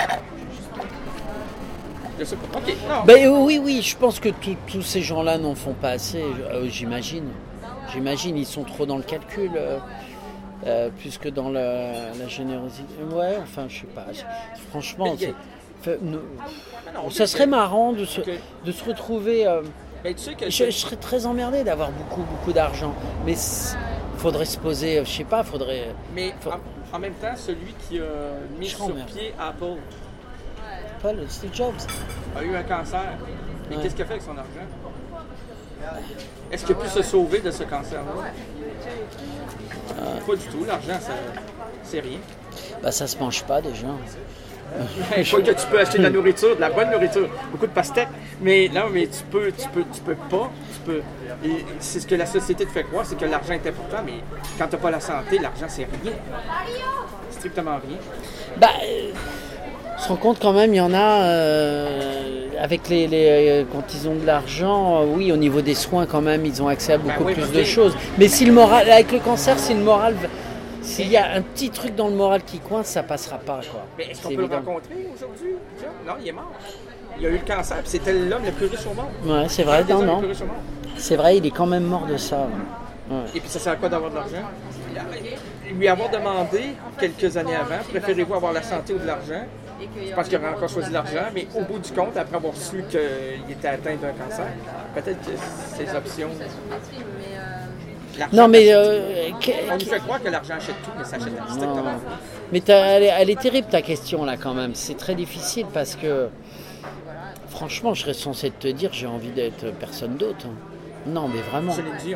Je sais pas. Ok, non. Ben, euh, oui, oui, je pense que tout- tous ces gens-là n'en font pas assez, euh, j'imagine. J'imagine, ils sont trop dans le calcul, euh, euh, plus que dans la, la générosité. Ouais, enfin, je sais pas. Je- Franchement, Mais il y a- c'est- fait, nous- Ah non, ça serait marrant de se, Ok. de se retrouver. euh, Mais tu sais que. je, je serais très emmerdé d'avoir beaucoup, beaucoup d'argent. Mais il faudrait se poser, euh, je sais pas, faudrait. Mais Faut- en, en même temps, celui qui a mis Je sur t'emmerde. pied Apple Pas le Steve Jobs. a eu un cancer. Et Ouais. qu'est-ce qu'il a fait avec son argent? Est-ce qu'il a pu se sauver de ce cancer-là? Pas du tout. L'argent, ça, c'est rien. Bah, ça se mange pas déjà. Je crois que tu peux acheter de la nourriture, de la bonne nourriture, beaucoup de pastèques, mais non, mais tu peux, tu peux, tu peux pas, tu peux. Et c'est ce que la société te fait croire, c'est que l'argent est important, mais quand t'as pas la santé, l'argent c'est rien, strictement rien. Bah, euh, on se rend compte quand même, il y en a, euh, avec les, les- euh, quand ils ont de l'argent, euh, oui, au niveau des soins quand même, ils ont accès à beaucoup oui, plus ok. de choses. Mais si le moral, avec le cancer, si le moral, s'il y a un petit truc dans le moral qui coince, ça passera pas, quoi. Mais est-ce qu'on C'est peut le évident. rencontrer aujourd'hui, John? Non, il est mort. Il a eu le cancer, puis c'était l'homme le plus riche au monde. Ouais, c'est Un vrai, des non, hommes les non. plus riches au monde. C'est vrai, il est quand même mort de ça. Ouais. Et puis ça sert à quoi d'avoir de l'argent? Lui avoir demandé quelques années avant, préférez-vous avoir la santé ou de l'argent? Je pense qu'il aurait encore choisi l'argent, mais au bout du compte, après avoir su qu'il était atteint d'un cancer, peut-être que ses options. L'argent Non, mais. achète euh, tout. que- On nous fait croire que l'argent achète tout, mais ça achète strictement Non. rien. Mais t'as- elle, est, elle est terrible ta question là quand même. C'est très difficile parce que franchement, je serais censé te dire j'ai envie d'être personne d'autre. Non, mais vraiment. Céline Dion.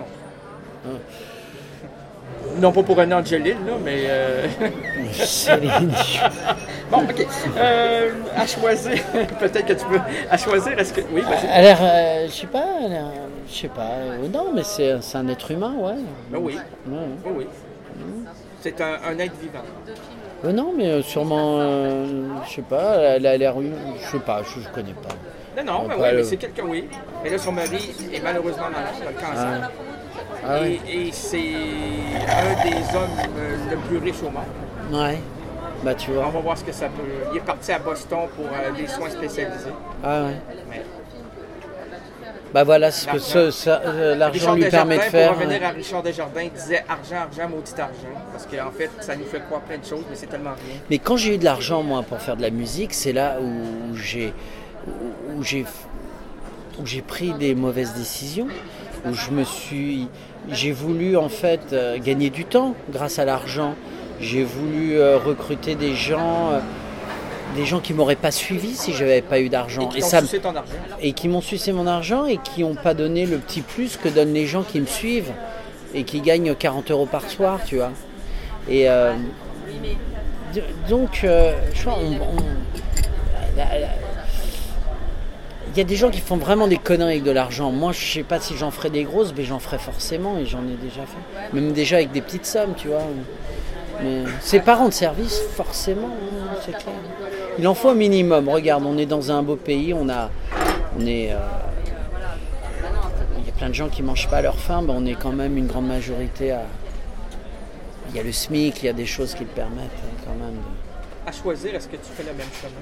Non pas pour René Angelil, là, mais... euh, Céline Dion. Bon, OK. Euh, à choisir, peut-être que tu peux... À choisir, est-ce que... Oui, vas-y. Elle a l'air, euh, je sais pas, elle a l'air, je sais pas. euh, non, mais c'est, c'est un être humain, ouais. Ben oui, Ouais. oui, oui. C'est un, un être vivant. Euh, non, mais euh, sûrement, euh, je sais pas. Elle a l'air, je sais pas, je, je connais pas. Non, non, mais Après, oui, mais le- c'est quelqu'un, oui. Mais là, son mari est malheureusement malade, il a le cancer. Ah ouais. Et, et c'est un des hommes euh, le plus riche au monde. Ouais. Bah tu On vois. va voir ce que ça peut. Il est parti à Boston pour euh, des soins spécialisés. Ah ouais. Mais Bah voilà ce que L'argent. ce- ça, euh, l'argent Richard lui permet de Desjardins, faire. pour revenir ouais. à Richard Desjardins, il disait argent, argent, maudit argent. Parce qu'en fait, ça nous fait croire plein de choses, mais c'est tellement rien. Mais quand j'ai eu de l'argent, moi, pour faire de la musique, c'est là où j'ai, où j'ai, où j'ai pris des mauvaises décisions, où je me suis, j'ai voulu en fait euh, gagner du temps grâce à l'argent. J'ai voulu euh, recruter des gens, euh, des gens qui m'auraient pas suivi si j'avais pas eu d'argent. Et qui ça, ont sucé ton argent. et qui m'ont sucé mon argent et qui n'ont pas donné le petit plus que donnent les gens qui me suivent et qui gagnent quarante euros par soir, tu vois. Et euh, donc, euh, je crois, on, on- la- la- il y a des gens qui font vraiment des conneries avec de l'argent. Moi, je sais pas si j'en ferai des grosses, mais j'en ferai forcément et j'en ai déjà fait. Même déjà avec des petites sommes, tu vois. Mais c'est pas rendre service, forcément, hein, c'est clair. Il en faut un minimum. Regarde, on est dans un beau pays, on a, on est, euh, il y a plein de gens qui mangent pas à leur faim, ben on est quand même une grande majorité à. Il y a le SMIC, il y a des choses qui le permettent hein, quand même. À choisir, est-ce que tu fais le même chemin?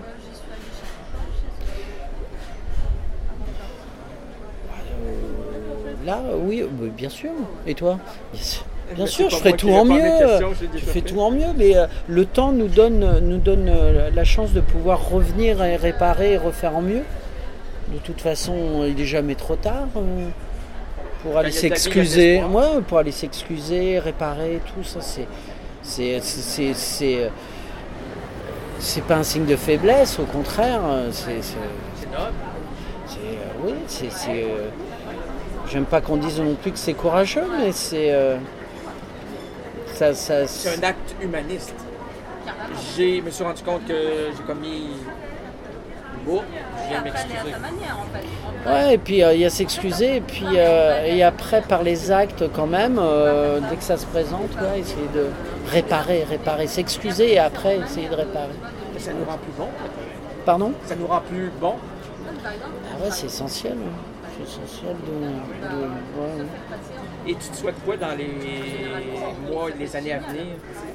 Là, oui, euh, bien sûr. Et toi? Bien sûr, bien Mais sûr, c'est je pas ferai moi qui tout en réponds à mieux. mes questions, j'ai Je déjà fais fait. tout en mieux, mais euh, le temps nous donne, nous donne euh, la chance de pouvoir revenir et réparer et refaire en mieux. De toute façon, il n'est jamais trop tard euh, pour aller il y a de la vie, il y a de s'excuser. l'espoir. Ouais, pour aller s'excuser, réparer, tout ça, c'est, c'est, c'est, c'est, c'est, euh, c'est pas un signe de faiblesse, au contraire. euh, C'est, c'est, C'est noble. c'est, euh, oui, c'est, c'est, euh, j'aime pas qu'on dise non plus que c'est courageux, mais c'est, euh, ça, ça, C'est un acte humaniste. J'ai, je me suis rendu compte que j'ai commis une bourre. Je viens de m'excuser. Ouais, et puis euh, il y a s'excuser, et puis euh, et après par les actes quand même, euh, dès que ça se présente, ouais, essayer de réparer, réparer, s'excuser et après essayer de réparer. Mais ça nous rend plus bon. Pardon? Ça nous rend plus bon. Ah ouais, c'est essentiel. hein. C'est essentiel de. de- ouais, ouais. Et tu te souhaites quoi dans les mois et les années à venir?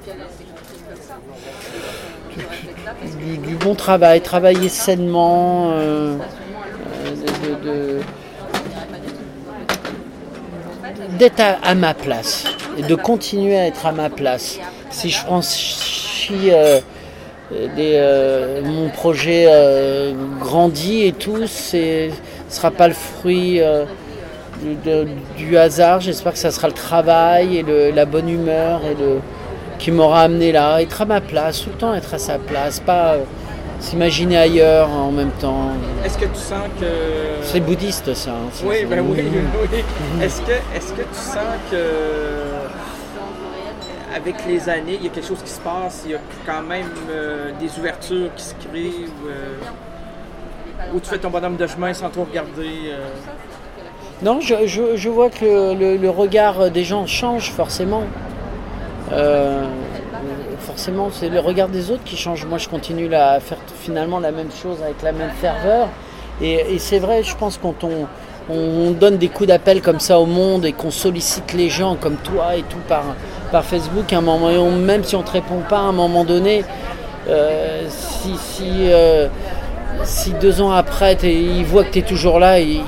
Du, du bon travail, travailler sainement, euh, euh, de, de- de- d'être à, à ma place et de continuer à être à ma place. Si je franchis euh, des, euh, mon projet euh, grandit et tout, c'est, ce sera pas le fruit euh, du, de- du hasard. J'espère que ça sera le travail et le- la bonne humeur et le, qui m'aura amené là, être à ma place, tout le temps être à sa place, pas euh, s'imaginer ailleurs en même temps. Est-ce que tu sens que... C'est bouddhiste ça. hein, c'est- Oui, c'est- ben oui, oui. Est-ce que, est-ce que tu sens que avec les années, il y a quelque chose qui se passe, il y a quand même euh, des ouvertures qui se créent, ou, euh, ou tu fais ton bonhomme de chemin sans trop regarder? euh, Non, je, je, je vois que le, le regard des gens change forcément. Euh, forcément, c'est le regard des autres qui change. Moi, je continue là, à faire finalement la même chose avec la même ferveur. Et, et c'est vrai, je pense, quand on, on donne des coups d'appel comme ça au monde et qu'on sollicite les gens comme toi et tout par, par Facebook, à un moment, et on- même si on ne te répond pas à un moment donné, euh, si, si, euh, si deux ans après, t'es- ils voient que tu es toujours là, et,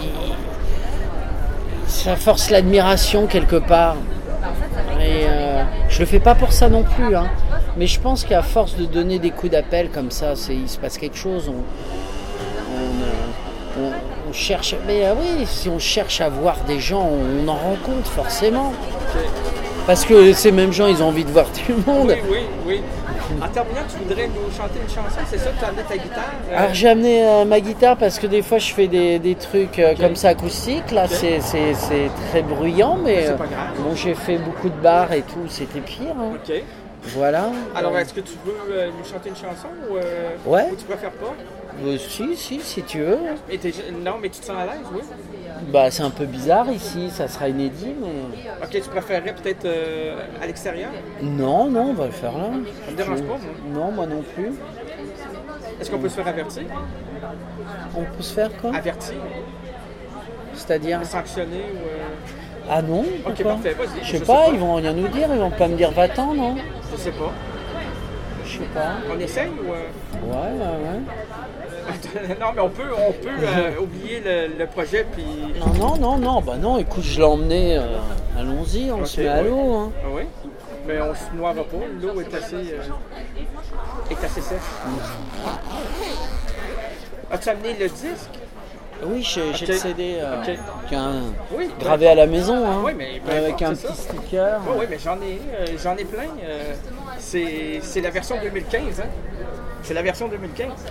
ça force l'admiration quelque part. Et euh, je le fais pas pour ça non plus, hein. Mais je pense qu'à force de donner des coups d'appel comme ça, c'est, il se passe quelque chose. On, on, euh, on- on cherche, mais euh, oui, si on cherche à voir des gens, on, en rencontre forcément. Parce que ces mêmes gens, ils ont envie de voir tout le monde. Oui, oui, oui. En terminant, tu voudrais nous chanter une chanson, c'est ça? Tu as amené ta guitare? euh, Alors j'ai amené euh, ma guitare parce que des fois je fais des, des trucs euh, Ok. comme ça acoustiques. Là c'est, c'est, c'est très bruyant, mais C'est euh, pas grave. bon, j'ai fait beaucoup de bars et tout, c'était pire. hein. OK. Voilà. Alors, Euh, est-ce que tu veux euh, nous chanter une chanson ou, euh, Ouais. ou tu préfères pas? euh, si, si, si tu veux. Et t'es- non, mais tu te sens à l'aise, oui? Bah c'est un peu bizarre ici, ça sera inédit, mais OK, tu préférerais peut-être euh, à l'extérieur? non, non, on va le faire là. Ça me dérange pas, moi. Non, moi non plus. Est-ce qu'on peut se faire avertir? On peut se faire quoi? Avertir? C'est-à-dire? Sanctionner ou... euh, Ah non? OK, pourquoi? parfait, vas-y. Je sais pas, ils vont rien nous dire, ils vont pas me dire va-t'en, non? Je sais pas. Je sais pas. On essaye ou... euh, Ouais, ouais, ouais. non, mais on peut, on peut euh, oublier le, le projet, puis... Non, non, non, non, bah non, écoute, je l'ai emmené, euh, allons-y, on Ok, se met à ouais. l'eau. Hein. Ah oui? Mais on se noiera pas, l'eau est assez... euh, est assez sèche. As-tu amené le disque? Oui, j'ai, j'ai Ok. le C D euh, Ok. qui a un- Oui. gravé à la maison, hein, Oui, mais peu avec importe, un c'est petit ça. sticker. Oui, oui, mais j'en ai, euh, j'en ai plein. euh, c'est, c'est la version deux mille quinze, hein? C'est la version deux mille quinze.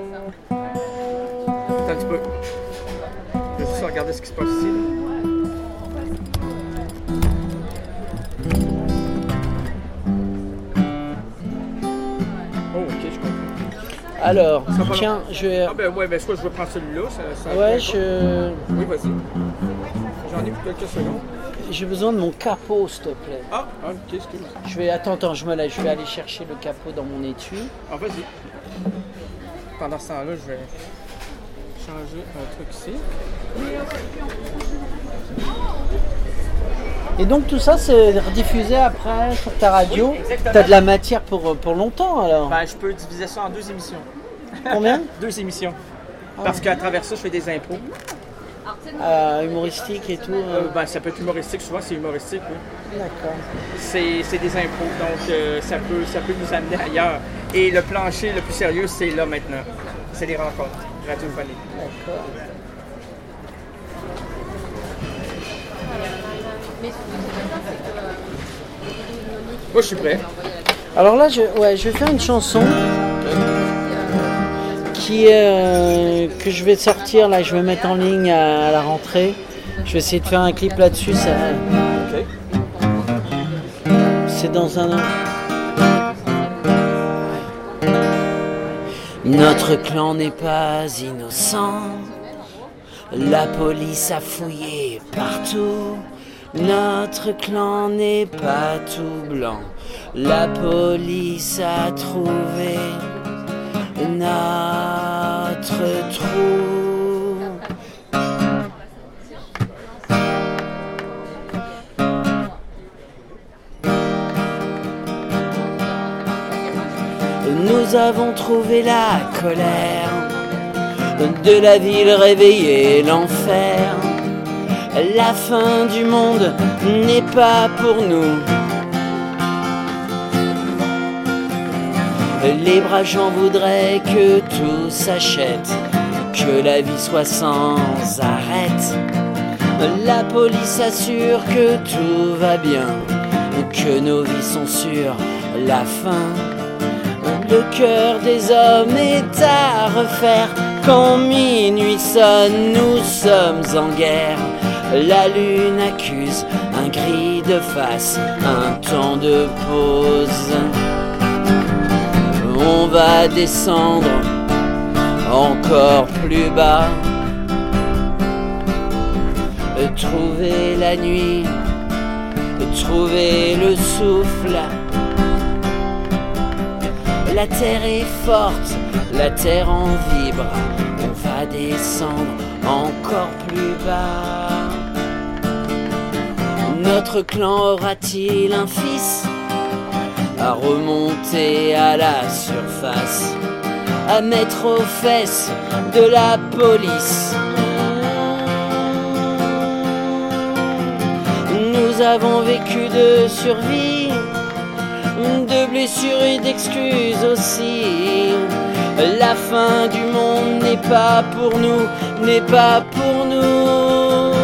Attends un petit peu. Je vais juste regarder ce qui se passe ici. là. Alors, Ça va pas tiens, long. je vais... Ah ben ouais, ben soit je vais prendre celui-là. Ça, ça Ouais, ça- je... Oui, vas-y. J'en ai pour quelques secondes. j'ai besoin de mon capot, s'il te plaît. Ah, ah ok, excuse. Je vais... Attends, attends, je me lève. Je vais aller chercher le capot dans mon étui. Ah, vas-y. Pendant ce temps-là, je vais changer un truc ici. Et donc tout ça, c'est rediffusé après sur ta radio. Oui, exactement. T'as de la matière pour, pour longtemps, alors. Ben, je peux diviser ça en deux émissions. Combien? Deux émissions. Parce qu'à travers ça, je fais des impôts. Euh, humoristique et tout. euh. Euh, ben, ça peut être humoristique, souvent c'est humoristique. Oui. D'accord. C'est, c'est des impôts, donc euh, ça, peut, ça peut nous amener ailleurs. Et le plancher le plus sérieux, c'est là maintenant. C'est les rencontres radiophoniques. D'accord. Moi, je suis prêt. Alors là, je, ouais, je vais faire une chanson qui est, euh, que je vais sortir, là, je vais mettre en ligne à, à la rentrée. Je vais essayer de faire un clip là-dessus. Ça, OK. c'est dans un... Notre clan n'est pas innocent. La police a fouillé partout. Notre clan n'est pas tout blanc. La police a trouvé notre trou. Nous avons trouvé la colère de la ville réveillée, l'enfer. La fin du monde n'est pas pour nous. Les braves gens voudraient que tout s'achète, que la vie soit sans arrêt. La police assure que tout va bien, que nos vies sont sur la fin. Le cœur des hommes est à refaire. Quand minuit sonne, nous sommes en guerre. La lune accuse un gris de face, un temps de pause. On va descendre encore plus bas, trouver la nuit, trouver le souffle. La terre est forte, la terre en vibre. On va descendre encore plus bas. Notre clan aura-t-il un fils à remonter à la surface, à mettre aux fesses de la police? Nous avons vécu de survie, de blessures et d'excuses aussi. La fin du monde n'est pas pour nous, n'est pas pour nous.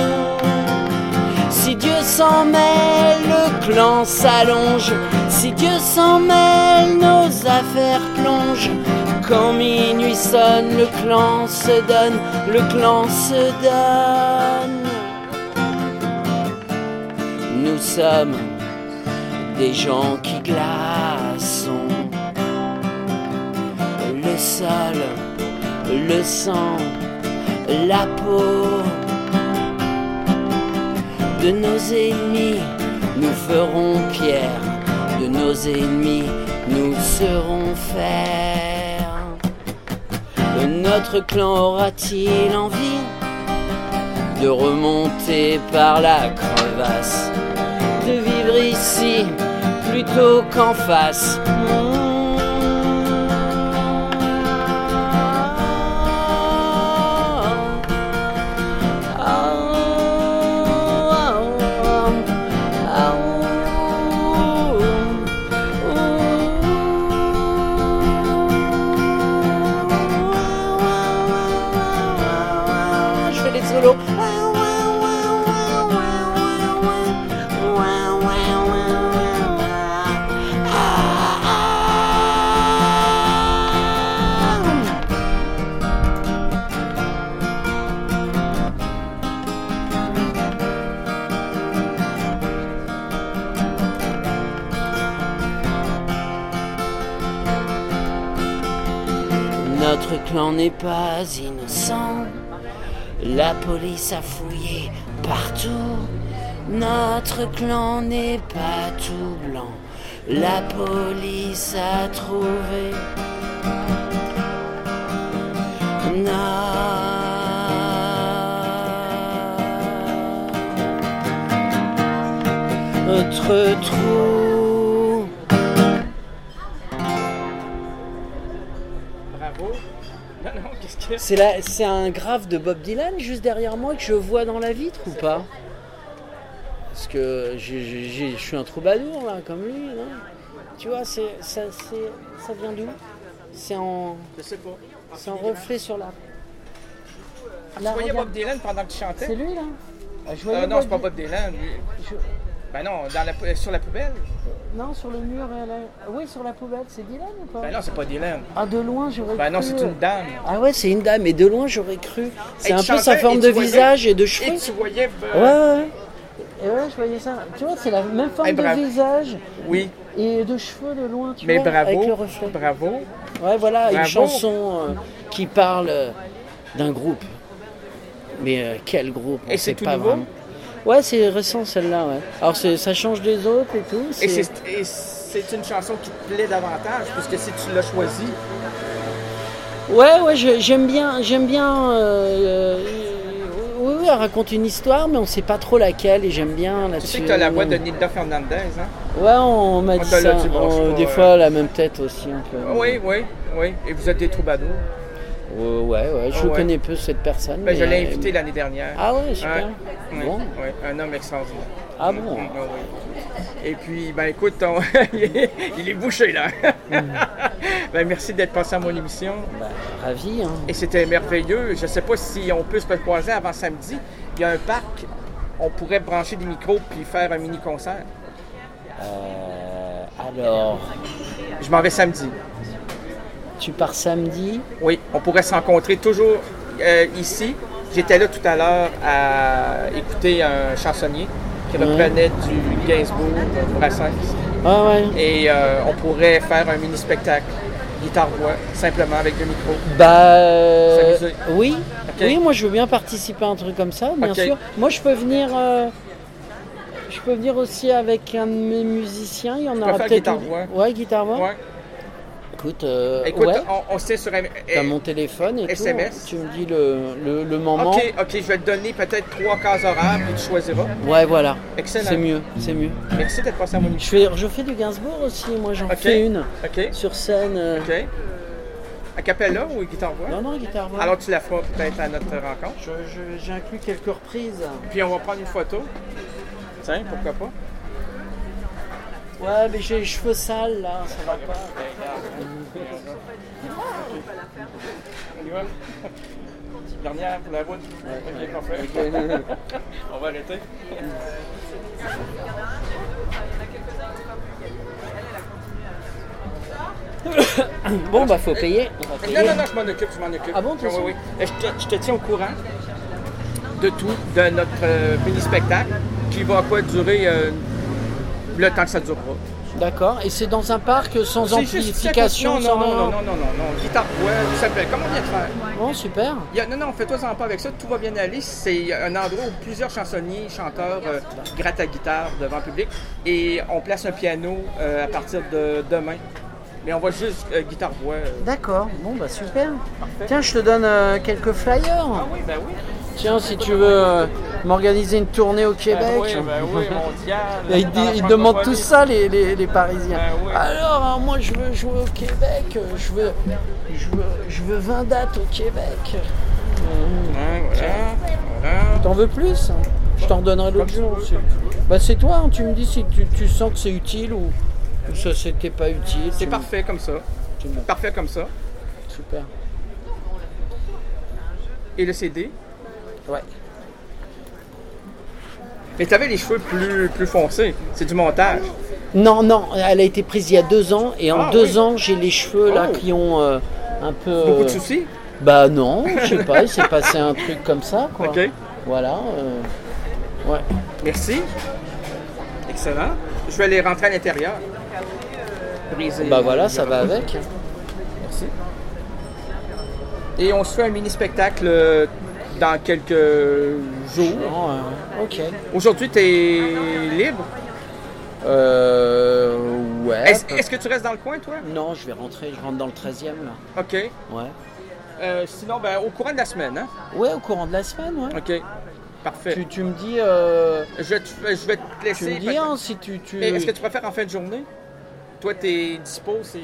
Si Dieu s'en mêle, le clan s'allonge. Si Dieu s'en mêle, nos affaires plongent. Quand minuit sonne, le clan se donne, le clan se donne. Nous sommes des gens qui glaçons le sol, le sang, la peau de nos ennemis. Nous ferons pierre, de nos ennemis nous serons fer. Notre clan aura-t-il envie de remonter par la crevasse, de vivre ici plutôt qu'en face? Je fais des solos. clan n'est pas innocent. La police a fouillé partout. Notre clan n'est pas tout blanc. La police a trouvé notre trou. Bravo. Non, non, qu'est-ce que C'est, la, c'est un graphe de Bob Dylan juste derrière moi que je vois dans la vitre ou pas? Parce que j'ai, j'ai, j'ai, je suis un troubadour là, comme lui, non? Tu vois, c'est, ça, c'est, ça vient d'où? C'est en, Je sais pas. c'est en reflet sur la. Tu Là, voyais regarde. Bob Dylan pendant que tu chantais? C'est lui là? Ah, je voyais Euh, non, Bob c'est pas Dy- Bob Dylan. lui. je- Ben non, dans la, pou- sur la poubelle. Non, sur le mur. euh, là. Oui, sur la poubelle, c'est Dylan ou pas? Ben non, c'est pas Dylan. Ah, de loin, j'aurais Ben cru. non, c'est une dame. Ah ouais, c'est une dame, et de loin, j'aurais cru. C'est Et un tu peu sa chantais, forme et de tu voyais- visage et de cheveux. Et tu voyais. ben, Ouais, ouais, ouais. Et ouais, je voyais ça. Tu vois, c'est la même forme Eh, de bravo. visage Oui, et de cheveux de loin, tu mais vois, avec le bravo. reflet. Bravo. Ouais, voilà, une Bravo. chanson euh, qui parle euh, d'un groupe. Mais euh, quel groupe? On Et sait c'est tout pas nouveau? vraiment. Ouais, c'est récent celle-là, ouais. Alors c'est, ça change des autres et tout. Et c'est- c'est, et c'est une chanson qui te plaît davantage, puisque si tu l'as choisie. Ouais, ouais, je- j'aime bien, j'aime bien. euh, euh, oui, oui, elle raconte une histoire, mais on sait pas trop laquelle, et j'aime bien Tu là-dessus. sais que tu as la voix de Nilda Fernandez, hein? Ouais, on m'a On dit te l'a ça. dit, bon, On- je sais des pas, fois, la même tête aussi un peu. Oui, oui, oui. Et vous êtes des troubadours. Ouais, ouais, ouais, je Ah ouais. connais peu cette personne. Ben, je mais, l'ai euh, invité l'année dernière. Ah ouais, super. Ouais, Bon. ouais, un homme extraordinaire. Ah Mm, bon. mm, ah oui. Et puis, ben écoute, on- il est bouché là. Ben, merci d'être passé à mon émission. Bah, ravi, hein. Et c'était merveilleux. Je ne sais pas si on peut se croiser avant samedi. Il y a un parc. On pourrait brancher des micros puis faire un mini-concert. Euh, alors, Je m'en vais samedi. tu pars samedi. Oui, on pourrait se rencontrer toujours euh, ici. J'étais là tout à l'heure à écouter un chansonnier qui Ouais. reprenait du Gainsbourg, de Brassens. Ah ouais. Et euh, on pourrait faire un mini-spectacle, guitare-voix, simplement avec deux micros. Bah euh, S'amuser. oui, Ok. oui, moi je veux bien participer à un truc comme ça, bien Ok. sûr. Moi je peux venir, euh, je peux venir aussi avec un de mes musiciens. Il y en peux aura faire peut-être. guitare-voix. une- Ouais, guitare-voix. Ouais. Écoute, euh, Écoute, ouais. on, on sait sur... T'as mon téléphone et S M S. tout. Tu me dis le, le, le moment. OK, OK, je vais te donner peut-être trois cases horaires, puis tu choisiras. Ouais, voilà. Excellent. C'est mieux, c'est mieux. Merci d'être passé à mon Je émission. fais, je fais du Gainsbourg aussi. Moi j'en Ok. fais une OK, sur scène. euh, OK. A cappella ou guitare-voix? Non, non, guitare-voix. Alors tu la feras peut-être à notre rencontre. Je- je- j'ai inclus quelques reprises. Puis on va prendre une photo. Tiens, pourquoi pas? Ouais, mais j'ai les cheveux sales là, ça va pas. On y va? Dernière pour la route. OK, parfait. On va arrêter. Bon, bah faut payer. On va payer. Non, non, non, je m'en occupe, je m'en occupe. Ah bon, t'es oui, sûr? oui. Et Je te, je te tiens au courant de tout, de notre euh, mini-spectacle qui va quoi durer euh, le temps que ça durera. D'accord. Et c'est dans un parc sans C'est juste- amplification, non, sans non, non, non, non, non, non, non, guitare-voix, tout s'appelle. Comment on vient de faire? Bon, super. Il y a- non, non, fais-toi-en pas avec ça, tout va bien aller. C'est un endroit où plusieurs chansonniers, chanteurs euh, grattent à guitare devant le public et on place un piano euh, à partir de demain. Mais on va juste euh, guitare-voix. euh. D'accord. Bon, bah super. Tiens, je te donne euh, quelques flyers. Ah oui, ben oui. Tiens, si tu veux euh, m'organiser une tournée au Québec. Ben oui, ben oui, mondial. Et ils, dans la ils demandent francophonie. tout ça, les, les, les Parisiens. Ben oui. Alors, hein, moi, je veux jouer au Québec. euh, Je veux, je veux, je veux vingt dates au Québec. Hein, voilà, voilà. T'en veux plus? Je t'en redonnerai l'autre jour. Comme tu veux. Bah, c'est toi, hein, tu me dis si tu, tu sens que c'est utile ou, ou ça c'était pas utile. C'est Tu- parfait comme ça. tu me- Parfait comme ça. Super. Et le C D. Ouais. Mais t'avais les cheveux plus, plus foncés. C'est du montage. Non, non, elle a été prise il y a deux ans et en Ah, deux oui. ans j'ai les cheveux là Oh. qui ont euh, un peu. Beaucoup euh, de soucis. Bah non, je sais pas, il s'est passé un truc comme ça quoi. OK. Voilà. euh, Ouais. Merci. Excellent. Je vais aller rentrer à l'intérieur. Briser. Bah voilà, ça va avec. Merci. Et on se fait un mini-spectacle euh, dans quelques jours. Non, euh, ok. Aujourd'hui, tu es libre? Euh, ouais. Est-ce est-ce que tu restes dans le coin, toi? Non, je vais rentrer, je rentre dans le treizième là. OK. Ouais. Euh, sinon, ben, au courant de la semaine, hein? Ouais, au courant de la semaine, ouais. OK. Parfait. Tu, tu me dis. Euh, Je, vais te, je vais te tu laisser. me dis hein, si tu. tu... Mais est-ce que tu préfères en fin de journée? Toi, t'es dispo, c'est...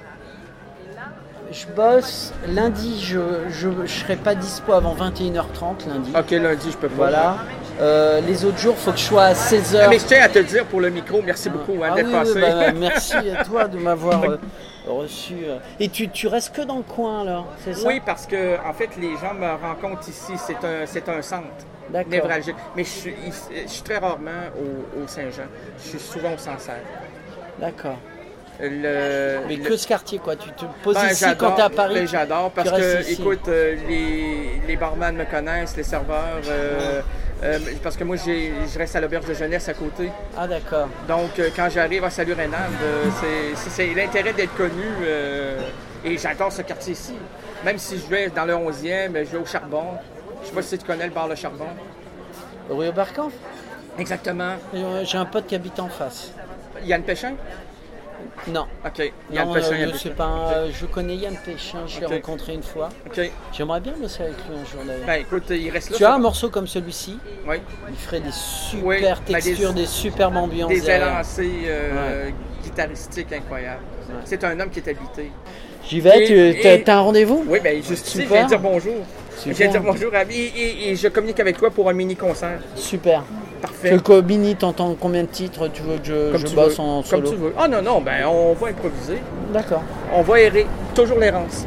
Je bosse. Lundi, je je, je serai pas dispo avant vingt et une heures trente lundi. OK, lundi, je peux pas. Voilà. Euh, les autres jours, faut que je sois à seize heures. Ah, mais je tiens à te dire pour le micro, merci beaucoup hein, Ah d'être oui, passé. oui, bah, merci à toi de m'avoir euh, reçu. euh. Et tu, tu restes que dans le coin, là, c'est ça? Oui, parce que en fait, les gens me rencontrent ici. C'est un, c'est un centre D'accord. névralgique. Mais je suis, je suis très rarement au, au Saint-Jean. Je suis souvent au Sancerre. D'accord. Le, Mais le- que ce quartier, quoi. Tu te poses Ben, ici quand j'adore, t'es à Paris. ben, j'adore parce tu restes que, ici. écoute, euh, les, les barman me connaissent, les serveurs, euh, euh, parce que moi, j'ai, je reste à l'auberge de jeunesse à côté. Ah, d'accord. Donc, euh, quand j'arrive à Salut Rénal, euh, c'est, c'est, c'est l'intérêt d'être connu euh, et j'adore ce quartier-ci. Même si je vais dans le onzième, je vais au Charbon. Je sais pas si tu connais le bar Le Charbon. Rue au Barcan. Exactement. J'ai un pote qui habite en face. Yann Péchin? Non. OK. Yann non, Péchin, euh, Yann c'est Péchin. pas un- je connais Yann Péchin, je l'ai Ok. rencontré une fois. OK. J'aimerais bien bosser avec lui un jour d'ailleurs. Ben, écoute, il reste là. tu as ça. un morceau comme celui-ci, Oui. il ferait des super Oui, ben, textures, des- des, superbes ambiances. Des derrière. élancés euh, guitaristiques incroyables. C'est un homme qui est habité. J'y vais, Et- tu t'as- et- t'as un rendez-vous? Oui, bien, juste ici, je Super. viens dire bonjour. Je Super. viens dire bonjour à et, et, et je communique avec toi pour un mini-concert. Super. Parfait. Que Kobini, t'entends combien de titres tu veux que je, Comme je tu bosse veux. en Comme solo? tu veux. Ah non, non, ben on va improviser. D'accord. On va errer. Toujours l'errance.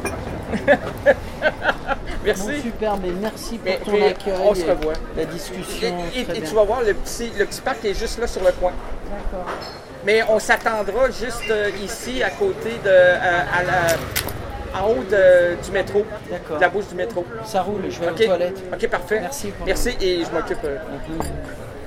Merci. Bon, super, mais merci pour Mais- ton mais accueil. on se et revoit. La Et, discussion. et- très et bien. tu vas voir, le petit, le petit parc est juste là sur le coin. D'accord. Mais on s'attendra juste euh, ici, à côté de. euh, à la- en haut de- du métro. D'accord. De la bouche du métro. Ça roule, je vais OK. aux toilettes. OK, parfait. Merci pour- Merci et je m'occupe. euh, Mhm.